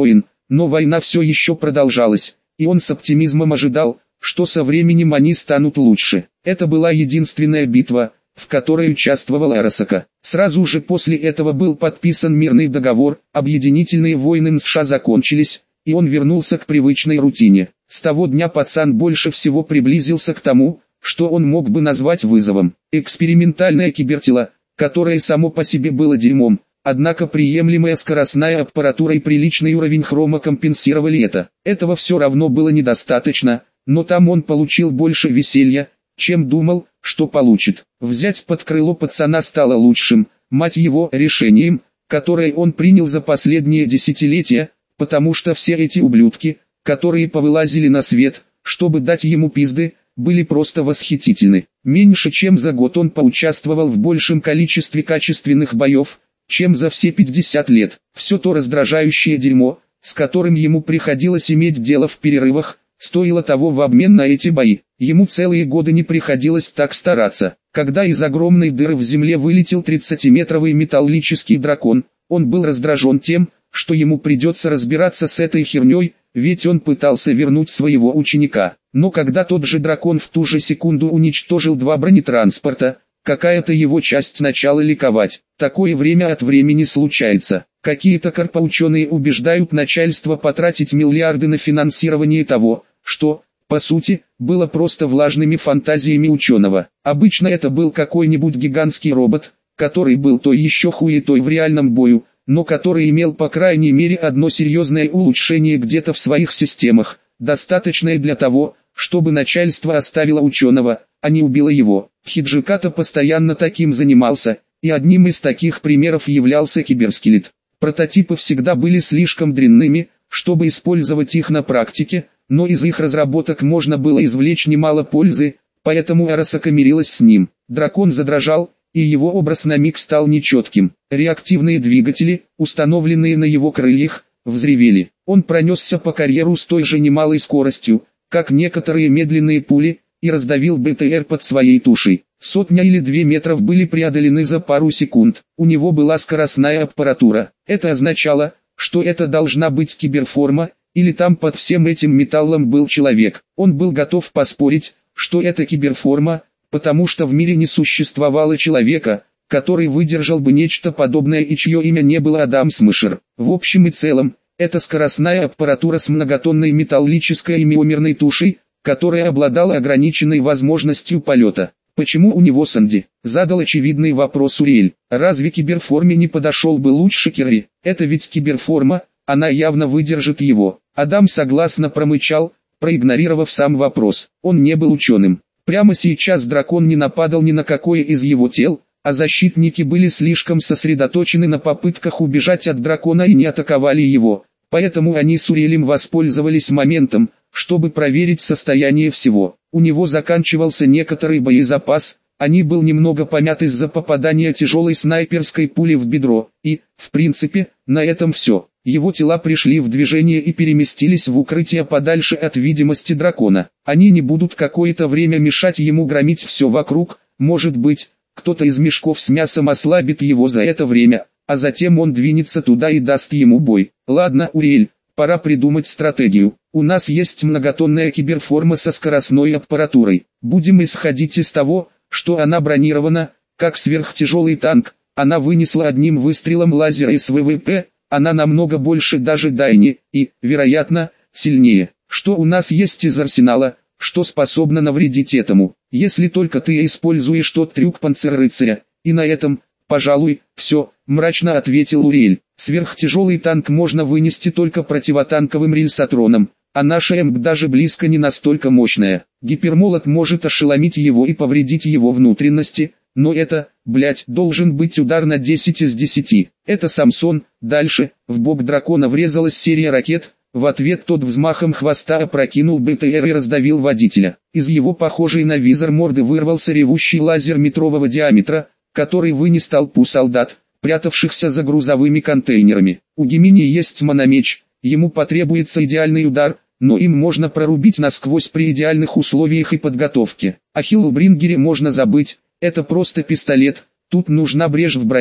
но война все еще продолжалась, и он с оптимизмом ожидал, что со временем они станут лучше. Это была единственная битва, в которой участвовал Арасака. Сразу же после этого был подписан мирный договор, объединительные войны США закончились, и он вернулся к привычной рутине. С того дня пацан больше всего приблизился к тому, что он мог бы назвать вызовом. Экспериментальное кибертело, которое само по себе было дерьмом, однако приемлемая скоростная аппаратура и приличный уровень хрома компенсировали это. Этого все равно было недостаточно, но там он получил больше веселья, чем думал, что получит. Взять под крыло пацана стало лучшим, мать его, решением, которое он принял за последние десятилетия, потому что все эти ублюдки, которые повылазили на свет, чтобы дать ему пизды, были просто восхитительны. Меньше чем за год он поучаствовал в большем количестве качественных боев, чем за все 50 лет. Все то раздражающее дерьмо, с которым ему приходилось иметь дело в перерывах, стоило того в обмен на эти бои. Ему целые годы не приходилось так стараться. Когда из огромной дыры в земле вылетел 30-метровый металлический дракон, он был раздражен тем, что ему придется разбираться с этой херней, ведь он пытался вернуть своего ученика. Но когда тот же дракон в ту же секунду уничтожил 2 бронетранспорта, какая-то его часть начала ликовать. Такое время от времени случается. Какие-то корпоученые убеждают начальство потратить миллиарды на финансирование того, что, по сути, было просто влажными фантазиями ученого. Обычно это был какой-нибудь гигантский робот, который был то еще хуетой в реальном бою, но который имел по крайней мере одно серьезное улучшение где-то в своих системах, достаточное для того, чтобы начальство оставило ученого, а не убило его. Хиджиката постоянно таким занимался, и одним из таких примеров являлся киберскелет. Прототипы всегда были слишком дрянными, чтобы использовать их на практике, но из их разработок можно было извлечь немало пользы, поэтому Арасака мирилась с ним. Дракон задрожал, и его образ на миг стал нечетким. Реактивные двигатели, установленные на его крыльях, взревели. Он пронесся по карьеру с той же немалой скоростью, как некоторые медленные пули, и раздавил БТР под своей тушей. 100 или 2 метров были преодолены за пару секунд. У него была скоростная аппаратура. Это означало, что это должна быть киберформа, или там под всем этим металлом был человек. Он был готов поспорить, что это киберформа, потому что в мире не существовало человека, который выдержал бы нечто подобное и чье имя не было Адам Смешер. В общем и целом, это скоростная аппаратура с многотонной металлической и миомерной тушей, которая обладала ограниченной возможностью полета. «Почему у него Санди?» — задал очевидный вопрос Уриэль. «Разве киберформе не подошел бы лучше Керри? Это ведь киберформа, она явно выдержит его». Адам согласно промычал, проигнорировав сам вопрос. Он не был ученым. Прямо сейчас дракон не нападал ни на какое из его тел, а защитники были слишком сосредоточены на попытках убежать от дракона и не атаковали его. Поэтому они с Уриэлем воспользовались моментом, чтобы проверить состояние всего. У него заканчивался некоторый боезапас, а не был немного помят из-за попадания тяжелой снайперской пули в бедро, и, в принципе, на этом все. Его тела пришли в движение и переместились в укрытие подальше от видимости дракона. Они не будут какое-то время мешать ему громить все вокруг, может быть, кто-то из мешков с мясом ослабит его за это время, а затем он двинется туда и даст ему бой. Ладно, Уриэль, пора придумать стратегию. У нас есть многотонная киберформа со скоростной аппаратурой. Будем исходить из того, что она бронирована, как сверхтяжелый танк. Она вынесла одним выстрелом лазера из ВВП, она намного больше даже Дайни, и, вероятно, сильнее. Что у нас есть из арсенала, что способно навредить этому? Если только ты используешь тот трюк панцеррыцаря, и на этом, пожалуй, все, мрачно ответил Уриэль. Сверхтяжелый танк можно вынести только противотанковым рельсотроном, а наша МГ даже близко не настолько мощная. Гипермолот может ошеломить его и повредить его внутренности, но это, должен быть удар на 10 из 10. Это Самсон. Дальше, в бок дракона врезалась серия ракет, в ответ тот взмахом хвоста опрокинул БТР и раздавил водителя. Из его похожей на визор морды вырвался ревущий лазер метрового диаметра, который вынес толпу солдат, прятавшихся за грузовыми контейнерами. У Гемини есть мономеч, ему потребуется идеальный удар, но им можно прорубить насквозь при идеальных условиях и подготовке. О Хиллбрингере можно забыть, это просто пистолет, тут нужна брешь в броне,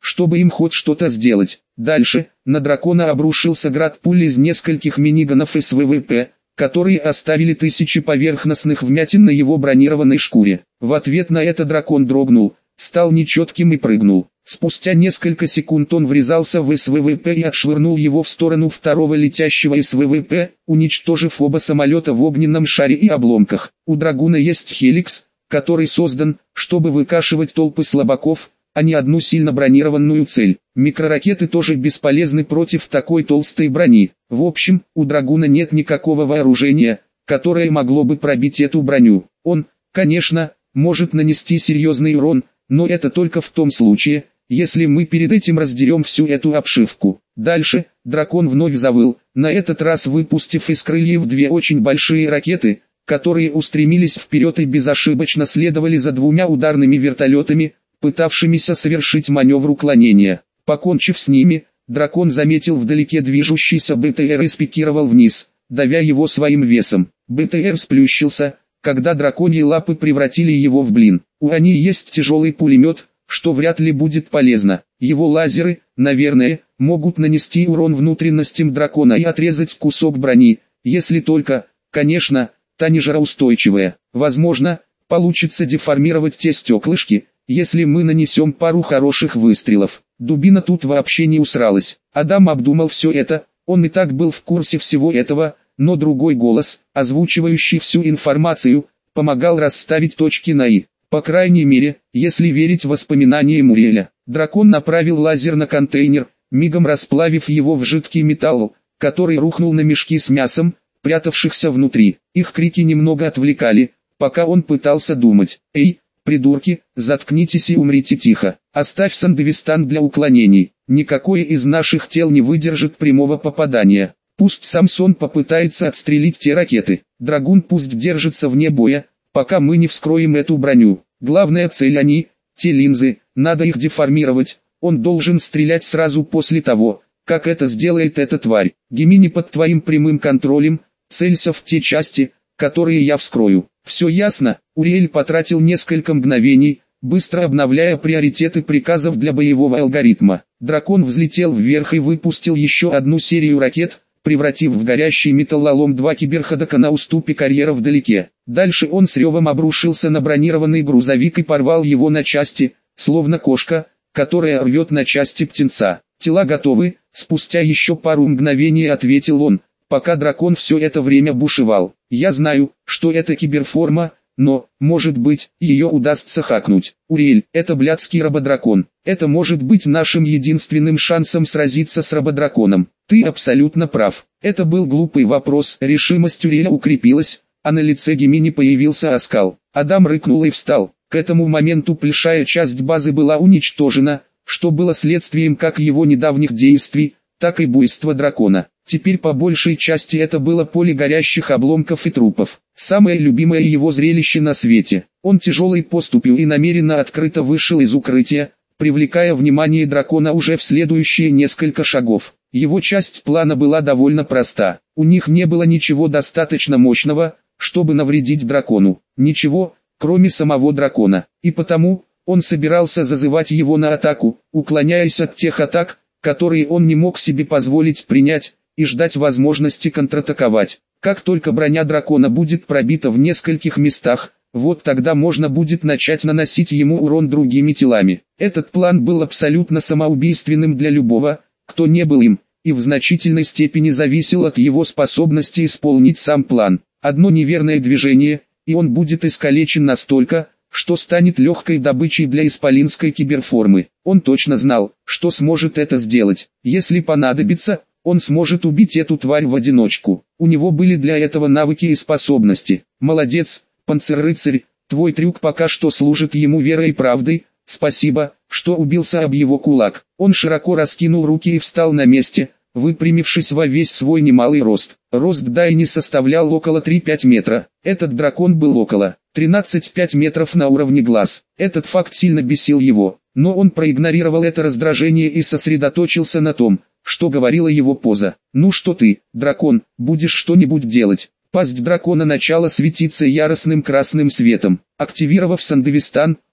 чтобы им хоть что-то сделать. Дальше, на дракона обрушился град пуль из нескольких миниганов СВВП, которые оставили тысячи поверхностных вмятин на его бронированной шкуре. В ответ на это дракон дрогнул, стал нечетким и прыгнул. Спустя несколько секунд он врезался в СВВП и отшвырнул его в сторону второго летящего СВВП, уничтожив оба самолета в огненном шаре и обломках. У драгуна есть хеликс, который создан, чтобы выкашивать толпы слабаков, а не одну сильно бронированную цель. Микроракеты тоже бесполезны против такой толстой брони. В общем, у драгуна нет никакого вооружения, которое могло бы пробить эту броню. Он, конечно, может нанести серьезный урон, но это только в том случае, если мы перед этим раздерем всю эту обшивку. Дальше, дракон вновь завыл, на этот раз выпустив из крыльев две очень большие ракеты, которые устремились вперед и безошибочно следовали за двумя ударными вертолетами, пытавшимися совершить маневр уклонения. Покончив с ними, дракон заметил вдалеке движущийся БТР и спикировал вниз, давя его своим весом. БТР сплющился, когда драконьи лапы превратили его в блин. У Ани есть тяжелый пулемет, что вряд ли будет полезно. Его лазеры, наверное, могут нанести урон внутренностям дракона и отрезать кусок брони, если только, конечно, та не жароустойчивая. Возможно, получится деформировать те стеклышки, если мы нанесем пару хороших выстрелов. Дубина тут вообще не усралась. Адам обдумал все это, он и так был в курсе всего этого, но другой голос, озвучивающий всю информацию, помогал расставить точки на «и». По крайней мере, если верить воспоминаниям Муриэля. Дракон направил лазер на контейнер, мигом расплавив его в жидкий металл, который рухнул на мешки с мясом, прятавшихся внутри. Их крики немного отвлекали, пока он пытался думать. «Эй, придурки, заткнитесь и умрите тихо. Оставь Сандевистан для уклонений. Никакое из наших тел не выдержит прямого попадания. Пусть Самсон попытается отстрелить те ракеты. Драгун пусть держится вне боя, пока мы не вскроем эту броню. Главная цель они, те линзы, надо их деформировать. Он должен стрелять сразу после того, как это сделает эта тварь. Гемини под твоим прямым контролем, целься в те части, которые я вскрою». «Все ясно». Уриэль потратил несколько мгновений, быстро обновляя приоритеты приказов для боевого алгоритма. Дракон взлетел вверх и выпустил еще одну серию ракет, превратив в горящий металлолом два киберходока на уступе карьера вдалеке. Дальше он с ревом обрушился на бронированный грузовик и порвал его на части, словно кошка, которая рвет на части птенца. «Тела готовы», спустя еще пару мгновений ответил он, пока дракон все это время бушевал. «Я знаю, что это киберформа, но, может быть, ее удастся хакнуть. Уриэль, это блядский рободракон. Это может быть нашим единственным шансом сразиться с рободраконом». «Ты абсолютно прав». Это был глупый вопрос. Решимость Уриэля укрепилась, а на лице Гемини появился оскал. Адам рыкнул и встал. К этому моменту большая часть базы была уничтожена, что было следствием как его недавних действий, так и буйства дракона. Теперь по большей части это было поле горящих обломков и трупов. Самое любимое его зрелище на свете. Он тяжелой поступью и намеренно открыто вышел из укрытия, привлекая внимание дракона уже в следующие несколько шагов. Его часть плана была довольно проста. У них не было ничего достаточно мощного, чтобы навредить дракону. Ничего, кроме самого дракона. И потому, он собирался зазывать его на атаку, уклоняясь от тех атак, которые он не мог себе позволить принять, и ждать возможности контратаковать. Как только броня дракона будет пробита в нескольких местах, вот тогда можно будет начать наносить ему урон другими телами. Этот план был абсолютно самоубийственным для любого, кто не был им, и в значительной степени зависел от его способности исполнить сам план. Одно неверное движение, и он будет искалечен настолько, что станет легкой добычей для исполинской киберформы. Он точно знал, что сможет это сделать. Если понадобится, он сможет убить эту тварь в одиночку. У него были для этого навыки и способности. Молодец, панциррыцарь, твой трюк пока что служит ему верой и правдой. Спасибо, что убился об его кулак. Он широко раскинул руки и встал на месте, выпрямившись во весь свой немалый рост. Рост Дайни составлял около 3-5 метра. Этот дракон был около 13-5 метров на уровне глаз. Этот факт сильно бесил его, но он проигнорировал это раздражение и сосредоточился на том, что говорила его поза. «Ну что ты, дракон, будешь что-нибудь делать?» Пасть дракона начала светиться яростным красным светом. Активировав Сандевистан,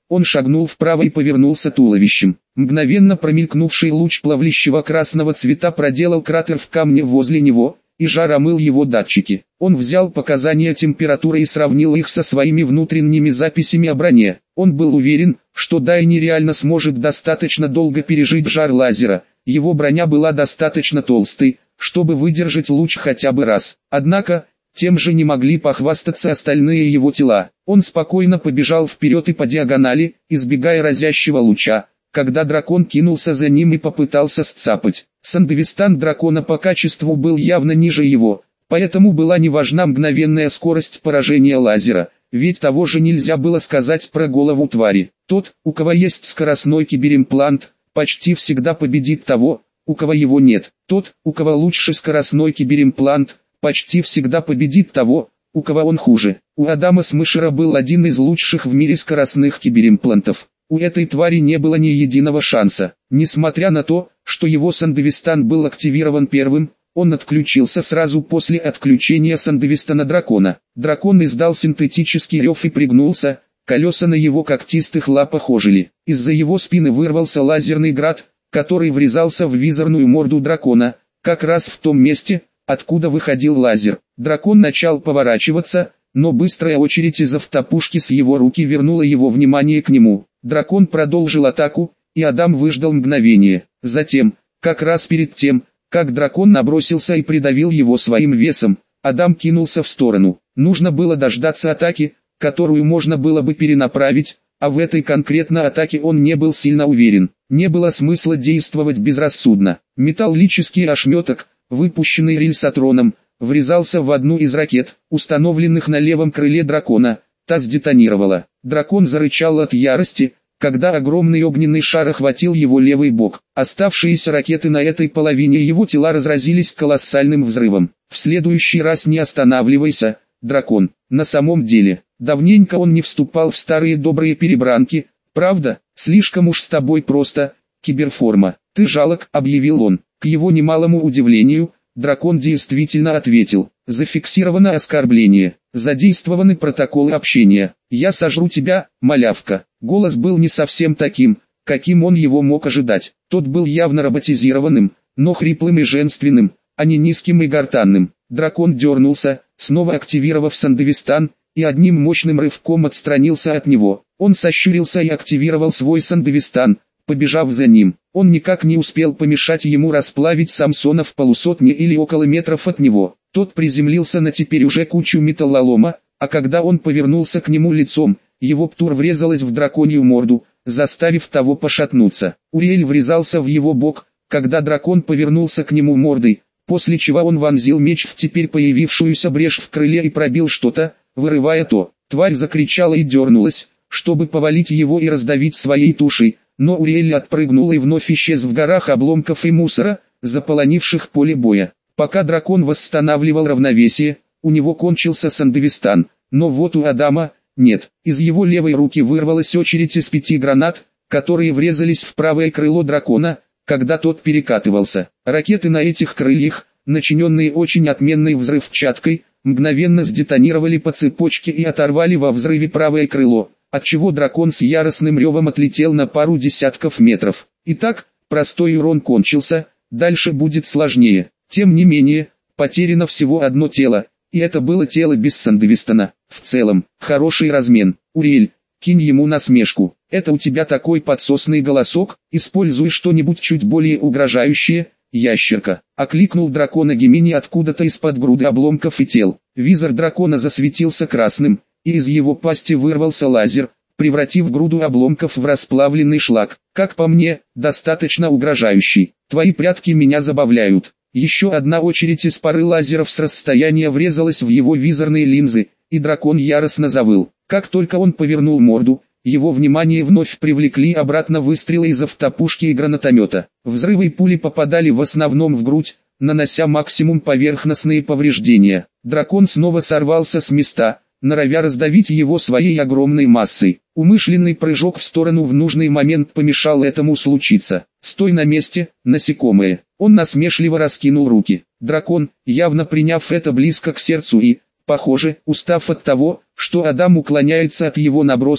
Он шагнул вправо и повернулся туловищем. Мгновенно промелькнувший луч плавлящего красного цвета проделал кратер в камне возле него, и жар омыл его датчики. Он взял показания температуры и сравнил их со своими внутренними записями о броне. Он был уверен, что Дайни реально сможет достаточно долго пережить жар лазера. Его броня была достаточно толстой, чтобы выдержать луч хотя бы раз. Однако, тем же не могли похвастаться остальные его тела. Он спокойно побежал вперед и по диагонали, избегая разящего луча, когда дракон кинулся за ним и попытался сцапать. Сандевистан дракона по качеству был явно ниже его, поэтому была не важна мгновенная скорость поражения лазера, ведь того же нельзя было сказать про голову твари. Тот, у кого есть скоростной киберимплант, почти всегда победит того, у кого его нет. Тот, у кого лучше скоростной киберимплант, почти всегда победит того, у кого он хуже. У Адама Смешера был один из лучших в мире скоростных киберимплантов. У этой твари не было ни единого шанса. Несмотря на то, что его Сандевистан был активирован первым, он отключился сразу после отключения Сандевистана дракона. Дракон издал синтетический рев и пригнулся, колеса на его когтистых лапах ожили. Из-за его спины вырвался лазерный град, который врезался в визорную морду дракона, как раз в том месте, откуда выходил лазер. Дракон начал поворачиваться, но быстрая очередь из автопушки с его руки вернула его внимание к нему. Дракон продолжил атаку, и Адам выждал мгновение. Затем, как раз перед тем, как дракон набросился и придавил его своим весом, Адам кинулся в сторону. Нужно было дождаться атаки, которую можно было бы перенаправить, а в этой конкретно атаке он не был сильно уверен. Не было смысла действовать безрассудно. Металлический ошметок, выпущенный рельсотроном, врезался в одну из ракет, установленных на левом крыле дракона. Та сдетонировала. Дракон зарычал от ярости, когда огромный огненный шар охватил его левый бок. Оставшиеся ракеты на этой половине его тела разразились колоссальным взрывом. В следующий раз не останавливайся, дракон. На самом деле, давненько он не вступал в старые добрые перебранки, правда, слишком уж с тобой просто, киберформа. Ты жалок, объявил он. К его немалому удивлению, дракон действительно ответил. Зафиксировано оскорбление. Задействованы протоколы общения. Я сожру тебя, малявка. Голос был не совсем таким, каким он его мог ожидать. Тот был явно роботизированным, но хриплым и женственным, а не низким и гортанным. Дракон дернулся, снова активировав Сандевистан, и одним мощным рывком отстранился от него. Он сощурился и активировал свой Сандевистан, побежав за ним. Он никак не успел помешать ему расплавить Самсона в полусотни или около метров от него. Тот приземлился на теперь уже кучу металлолома, а когда он повернулся к нему лицом, его птур врезалась в драконью морду, заставив того пошатнуться. Уриэль врезался в его бок, когда дракон повернулся к нему мордой, после чего он вонзил меч в теперь появившуюся брешь в крыле и пробил что-то, вырывая то. Тварь закричала и дернулась, чтобы повалить его и раздавить своей тушей, но Уриэль отпрыгнул и вновь исчез в горах обломков и мусора, заполонивших поле боя. Пока дракон восстанавливал равновесие, у него кончился Сандевистан, но вот у Адама нет. Из его левой руки вырвалась очередь из 5 гранат, которые врезались в правое крыло дракона, когда тот перекатывался. Ракеты на этих крыльях, начиненные очень отменной взрывчаткой, мгновенно сдетонировали по цепочке и оторвали во взрыве правое крыло, отчего дракон с яростным ревом отлетел на пару десятков метров. Итак, простой урон кончился, дальше будет сложнее. Тем не менее, потеряно всего одно тело, и это было тело без Сандевистана. В целом, хороший размен. Уриэль, кинь ему насмешку. Это у тебя такой подсосный голосок, используй что-нибудь чуть более угрожающее, ящерка. Окликнул дракона Гемини откуда-то из-под груды обломков и тел. Визор дракона засветился красным, и из его пасти вырвался лазер, превратив груду обломков в расплавленный шлак. Как по мне, достаточно угрожающий. Твои прятки меня забавляют. Еще одна очередь из пары лазеров с расстояния врезалась в его визорные линзы, и дракон яростно завыл. Как только он повернул морду, его внимание вновь привлекли обратно выстрелы из автопушки и гранатомета. Взрывы и пули попадали в основном в грудь, нанося максимум поверхностные повреждения. Дракон снова сорвался с места, норовя раздавить его своей огромной массой. Умышленный прыжок в сторону в нужный момент помешал этому случиться. «Стой на месте, насекомое!» Он насмешливо раскинул руки. Дракон, явно приняв это близко к сердцу и, похоже, устав от того, что Адам уклоняется от его набросков,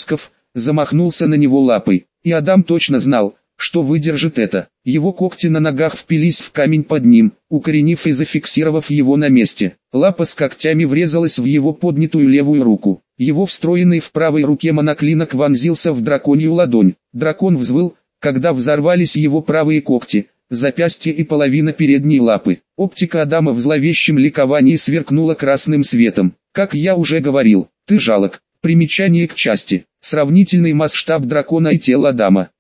замахнулся на него лапой. И Адам точно знал, что выдержит это. Его когти на ногах впились в камень под ним, укоренив и зафиксировав его на месте. Лапа с когтями врезалась в его поднятую левую руку. Его встроенный в правой руке моноклинок вонзился в драконью ладонь. Дракон взвыл, когда взорвались его правые когти, запястье и половина передней лапы. Оптика Адама в зловещем ликовании сверкнула красным светом. «Как я уже говорил, ты жалок». Примечание к части. Сравнительный масштаб дракона и тела Адама.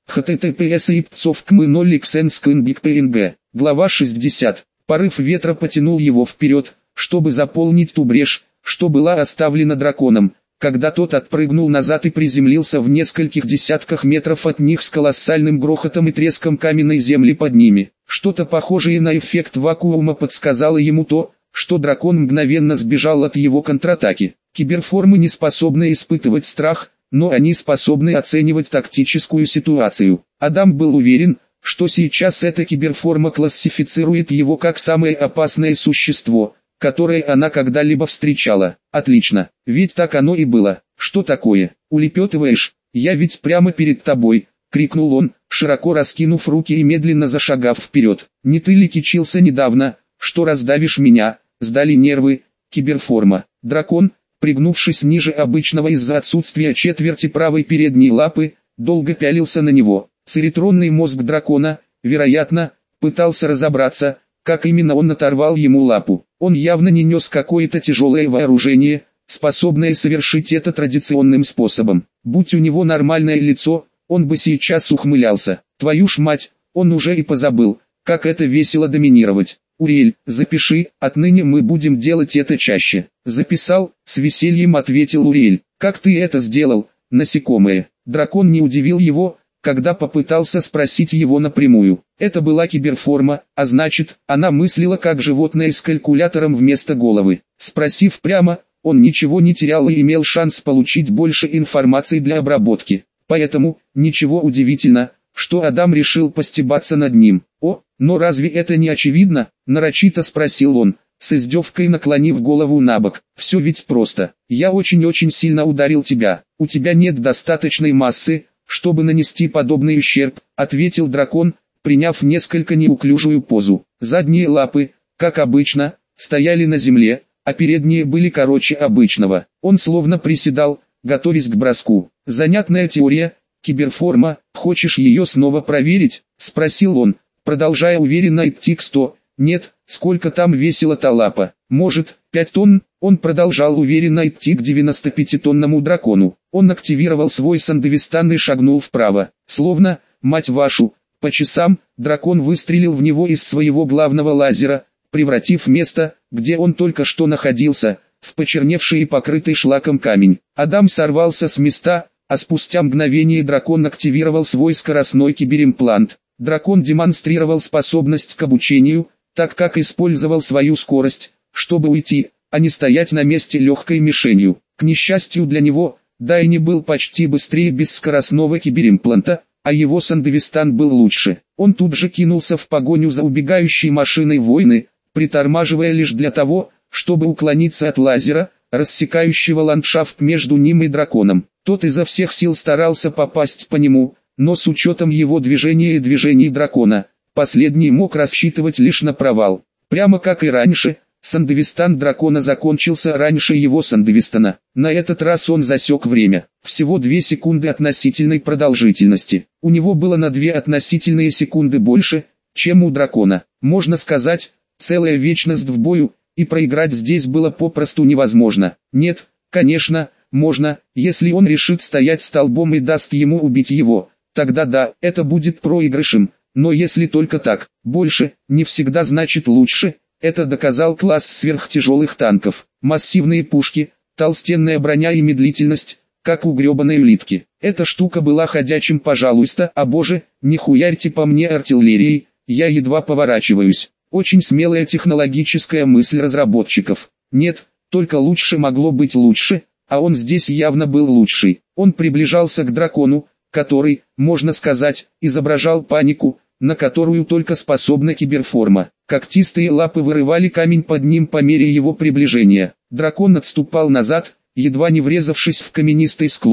https://iptsov.km0xnsknbik.png. Глава 60. Порыв ветра потянул его вперед, чтобы заполнить ту брешь, что была оставлена драконом, когда тот отпрыгнул назад и приземлился в нескольких десятках метров от них с колоссальным грохотом и треском каменной земли под ними. Что-то похожее на эффект вакуума подсказало ему то, что дракон мгновенно сбежал от его контратаки. Киберформы не способны испытывать страх, но они способны оценивать тактическую ситуацию. Адам был уверен, что сейчас эта киберформа классифицирует его как самое опасное существо, которое она когда-либо встречала. Отлично, ведь так оно и было. Что такое? Улепетываешь? Я ведь прямо перед тобой, крикнул он, широко раскинув руки и медленно зашагав вперед. Не ты ли кичился недавно, что раздавишь меня? Сдали нервы. Киберформа. Дракон, пригнувшись ниже обычного из-за отсутствия четверти правой передней лапы, долго пялился на него. Церетронный мозг дракона, вероятно, пытался разобраться, как именно он оторвал ему лапу. Он явно не нес какое-то тяжелое вооружение, способное совершить это традиционным способом. Будь у него нормальное лицо, он бы сейчас ухмылялся. Твою ж мать, он уже и позабыл, как это весело доминировать. Уриэль, запиши, отныне мы будем делать это чаще. Записал, с весельем ответил Уриэль. Как ты это сделал, насекомое? Дракон не удивил его, когда попытался спросить его напрямую. Это была киберформа, а значит, она мыслила как животное с калькулятором вместо головы. Спросив прямо, он ничего не терял и имел шанс получить больше информации для обработки. Поэтому, ничего удивительно, что Адам решил постебаться над ним. «О, но разве это не очевидно?» – нарочито спросил он, с издевкой наклонив голову набок. «Все ведь просто. Я очень-очень сильно ударил тебя. У тебя нет достаточной массы, чтобы нанести подобный ущерб», – ответил дракон, приняв несколько неуклюжую позу. Задние лапы, как обычно, стояли на земле, а передние были короче обычного. Он словно приседал, готовясь к броску. «Занятная теория, киберформа, хочешь ее снова проверить?» – спросил он, продолжая уверенно идти к 100. «Нет, сколько там весила та лапа? Может, 5 тонн?» Он продолжал уверенно идти к 95-тонному дракону. Он активировал свой сандевистан и шагнул вправо. Словно, мать вашу, по часам, дракон выстрелил в него из своего главного лазера, превратив место, где он только что находился, в почерневший и покрытый шлаком камень. Адам сорвался с места, а спустя мгновение дракон активировал свой скоростной киберимплант. Дракон демонстрировал способность к обучению, так как использовал свою скорость, чтобы уйти, а не стоять на месте легкой мишенью. К несчастью для него, Дайни был почти быстрее бесскоростного киберимпланта, а его сандевистан был лучше. Он тут же кинулся в погоню за убегающей машиной войны, притормаживая лишь для того, чтобы уклониться от лазера, рассекающего ландшафт между ним и драконом. Тот изо всех сил старался попасть по нему, но с учетом его движения и движений дракона, последний мог рассчитывать лишь на провал. Прямо как и раньше, сандевистан дракона закончился раньше его сандевистана. На этот раз он засек время. Всего 2 секунды относительной продолжительности. У него было на 2 относительные секунды больше, чем у дракона. Можно сказать, целая вечность в бою, и проиграть здесь было попросту невозможно. Нет, конечно, можно, если он решит стоять столбом и даст ему убить его. Тогда да, это будет проигрышем, но если только так, больше, не всегда значит лучше. Это доказал класс сверхтяжелых танков. Массивные пушки, толстенная броня и медлительность, как у гребаной улитки. Эта штука была ходячим пожалуйста, а боже, не хуярьте по мне артиллерией, я едва поворачиваюсь. Очень смелая технологическая мысль разработчиков. Нет, только лучше могло быть лучше, а он здесь явно был лучший. Он приближался к дракону, который, можно сказать, изображал панику, на которую только способна киберформа. Когтистые лапы вырывали камень под ним по мере его приближения. Дракон отступал назад, едва не врезавшись в каменистый склон,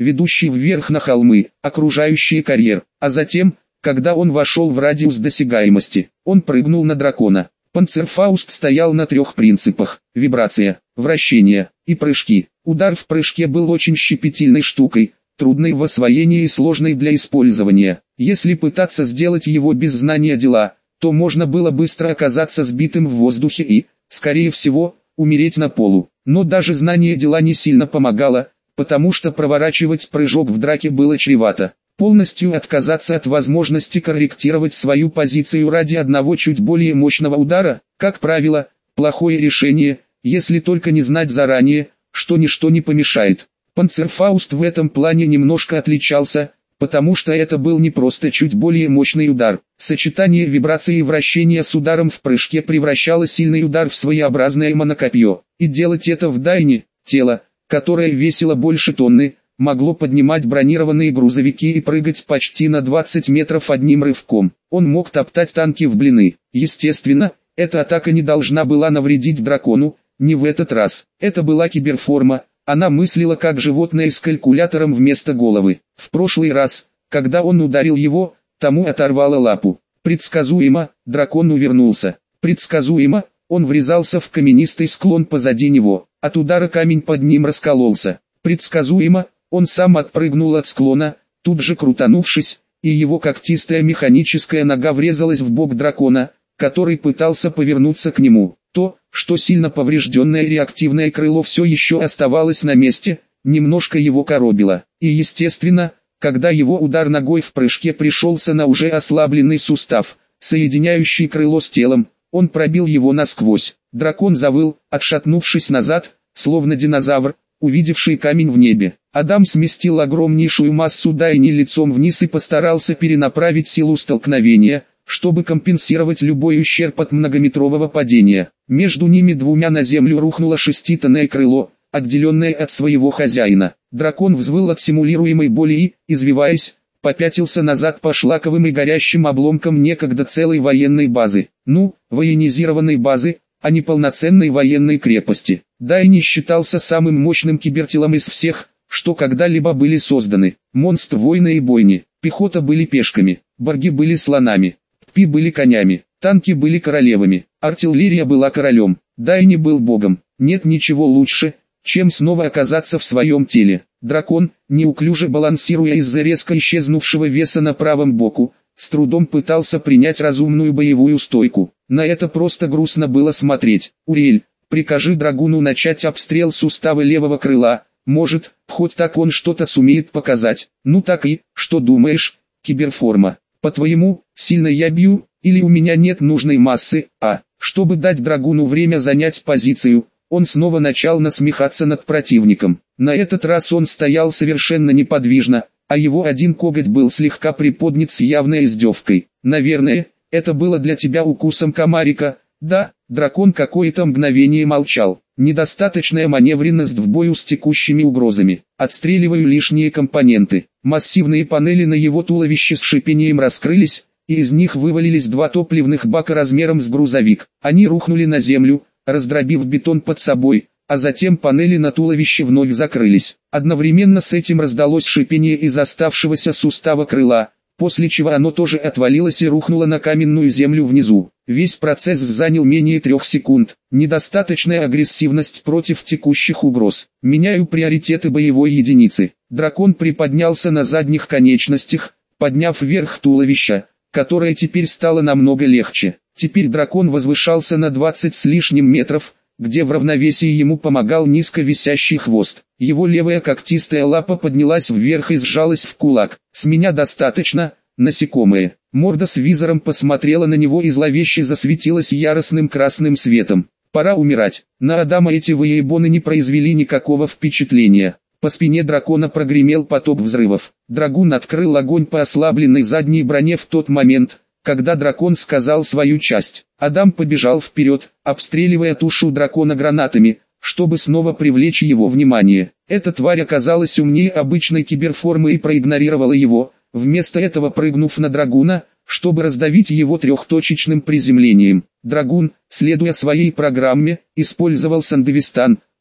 ведущий вверх на холмы, окружающие карьер, а затем, когда он вошел в радиус досягаемости, он прыгнул на дракона. Панцерфауст стоял на 3 принципах: вибрация, вращение и прыжки. Удар в прыжке был очень щепетильной штукой, трудной в освоении и сложной для использования. Если пытаться сделать его без знания дела, то можно было быстро оказаться сбитым в воздухе и, скорее всего, умереть на полу. Но даже знание дела не сильно помогало, потому что проворачивать прыжок в драке было чревато. Полностью отказаться от возможности корректировать свою позицию ради одного чуть более мощного удара, как правило, плохое решение, если только не знать заранее, что ничто не помешает. Панцерфауст в этом плане немножко отличался, потому что это был не просто чуть более мощный удар. Сочетание вибрации и вращения с ударом в прыжке превращало сильный удар в своеобразное монокопье. И делать это в Дайне, тело, которое весило больше тонны, могло поднимать бронированные грузовики и прыгать почти на 20 метров одним рывком. Он мог топтать танки в блины. Естественно, эта атака не должна была навредить дракону, не в этот раз. Это была киберформа, она мыслила как животное с калькулятором вместо головы. В прошлый раз, когда он ударил его, тому оторвало лапу. Предсказуемо, дракон увернулся. Предсказуемо, он врезался в каменистый склон позади него. От удара камень под ним раскололся. Предсказуемо, он сам отпрыгнул от склона, тут же крутанувшись, и его когтистая механическая нога врезалась в бок дракона, который пытался повернуться к нему. То, что сильно поврежденное реактивное крыло все еще оставалось на месте, немножко его коробило. И естественно, когда его удар ногой в прыжке пришелся на уже ослабленный сустав, соединяющий крыло с телом, он пробил его насквозь. Дракон завыл, отшатнувшись назад, словно динозавр, увидевший камень в небе. Адам сместил огромнейшую массу Дайни лицом вниз и постарался перенаправить силу столкновения, чтобы компенсировать любой ущерб от многометрового падения. Между ними двумя на землю рухнуло 6-тонное крыло, отделенное от своего хозяина. Дракон взвыл от симулируемой боли и, извиваясь, попятился назад по шлаковым и горящим обломкам некогда целой военной базы. Военизированной базы, а не полноценной военной крепости. Дайни считался самым мощным кибертелом из всех, что когда-либо были созданы. Монстр войны и бойни, пехота были пешками, борги были слонами, пи были конями, танки были королевами, артиллерия была королем, Дайни был богом. Нет ничего лучше, чем снова оказаться в своем теле. Дракон, неуклюже балансируя из-за резко исчезнувшего веса на правом боку, с трудом пытался принять разумную боевую стойку. На это просто грустно было смотреть. «Уриэль, прикажи драгуну начать обстрел сустава левого крыла, может, хоть так он что-то сумеет показать». «Ну так и, что думаешь, киберформа? По-твоему, сильно я бью, или у меня нет нужной массы?» Чтобы дать драгуну время занять позицию, он снова начал насмехаться над противником. На этот раз он стоял совершенно неподвижно, а его один коготь был слегка приподнят с явной издевкой. «Наверное, это было для тебя укусом комарика, да?» Дракон какое-то мгновение молчал. «Недостаточная маневренность в бою с текущими угрозами. Отстреливаю лишние компоненты». Массивные панели на его туловище с шипением раскрылись, и из них вывалились 2 топливных бака размером с грузовик. Они рухнули на землю, раздробив бетон под собой, а затем панели на туловище вновь закрылись. Одновременно с этим раздалось шипение из оставшегося сустава крыла, после чего оно тоже отвалилось и рухнуло на каменную землю внизу. Весь процесс занял менее 3 секунд. Недостаточная агрессивность против текущих угроз. Меняю приоритеты боевой единицы. Дракон приподнялся на задних конечностях, подняв вверх туловища, которое теперь стало намного легче. Теперь дракон возвышался на 20 с лишним метров, где в равновесии ему помогал низко висящий хвост. Его левая когтистая лапа поднялась вверх и сжалась в кулак. «С меня достаточно, насекомые». Морда с визором посмотрела на него и зловеще засветилась яростным красным светом. «Пора умирать». На Адама эти воебоны не произвели никакого впечатления. По спине дракона прогремел поток взрывов. Драгун открыл огонь по ослабленной задней броне в тот момент, когда дракон сказал свою часть. Адам побежал вперед, обстреливая тушу дракона гранатами, чтобы снова привлечь его внимание. Эта тварь оказалась умнее обычной киберформы и проигнорировала его, вместо этого прыгнув на драгуна, чтобы раздавить его трехточечным приземлением. Драгун, следуя своей программе, использовал Сандевистан,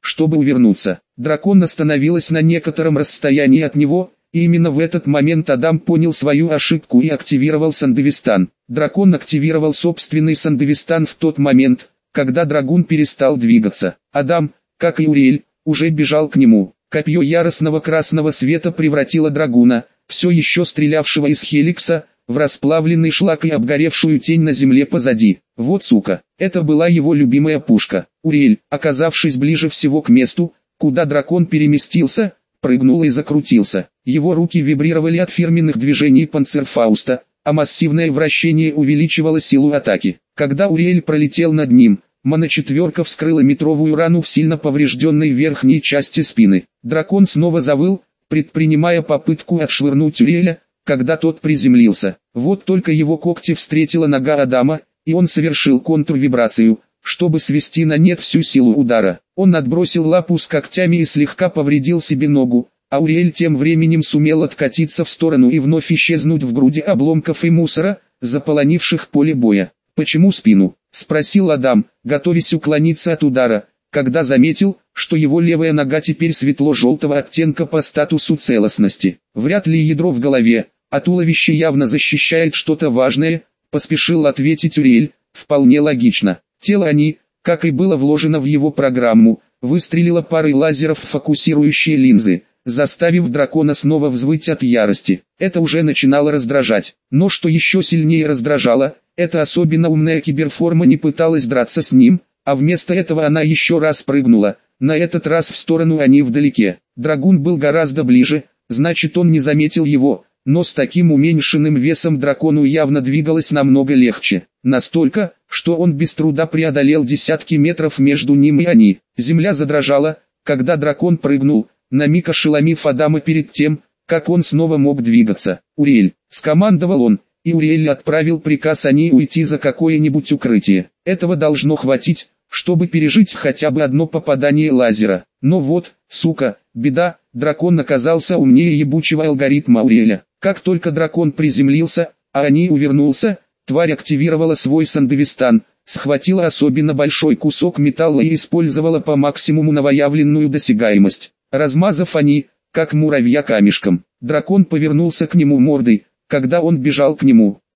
чтобы увернуться. Дракон остановилась на некотором расстоянии от него, и именно в этот момент Адам понял свою ошибку и активировал Сандевистан. Дракон активировал собственный Сандевистан в тот момент, когда драгун перестал двигаться. Адам, как и Уриэль, уже бежал к нему. Копье яростного красного света превратило драгуна, все еще стрелявшего из Хеликса, в расплавленный шлак и обгоревшую тень на земле позади. Вот сука, это была его любимая пушка. Уриэль, оказавшись ближе всего к месту, куда дракон переместился, прыгнул и закрутился. Его руки вибрировали от фирменных движений Панцерфауста, а массивное вращение увеличивало силу атаки. Когда Уриэль пролетел над ним, Мана-четверка вскрыла метровую рану в сильно поврежденной верхней части спины. Дракон снова завыл, предпринимая попытку отшвырнуть Уриэля, когда тот приземлился. Вот только его когти встретила нога Адама, и он совершил контрвибрацию, чтобы свести на нет всю силу удара. Он отбросил лапу с когтями и слегка повредил себе ногу, а Уриэль тем временем сумел откатиться в сторону и вновь исчезнуть в груди обломков и мусора, заполонивших поле боя. «Почему спину?» – спросил Адам, готовясь уклониться от удара, когда заметил, что его левая нога теперь светло-желтого оттенка по статусу целостности. Вряд ли ядро в голове, а туловище явно защищает что-то важное, поспешил ответить Уриэль. Вполне логично. Тело Ани, как и было вложено в его программу, выстрелило парой лазеров в фокусирующие линзы, заставив дракона снова взвыть от ярости. Это уже начинало раздражать. Но что еще сильнее раздражало, эта особенно умная киберформа не пыталась драться с ним, а вместо этого она еще раз прыгнула, на этот раз в сторону Ани вдалеке. Драгун был гораздо ближе, значит он не заметил его, но с таким уменьшенным весом дракону явно двигалось намного легче. Настолько, что он без труда преодолел десятки метров между ним и Ани. Земля задрожала, когда дракон прыгнул, на миг ошеломив Адама перед тем, как он снова мог двигаться. «Уриэль», — скомандовал он, и Уриэль отправил приказ Ани уйти за какое-нибудь укрытие. Этого должно хватить, чтобы пережить хотя бы одно попадание лазера. Но вот, сука, беда, дракон оказался умнее ебучего алгоритма Уриэля. Как только дракон приземлился, а Ани увернулся, тварь активировала свой Сандевистан, схватила особенно большой кусок металла и использовала по максимуму новоявленную досягаемость, размазав Ани, как муравья камешком. Дракон повернулся к нему мордой, когда он бежал к нему.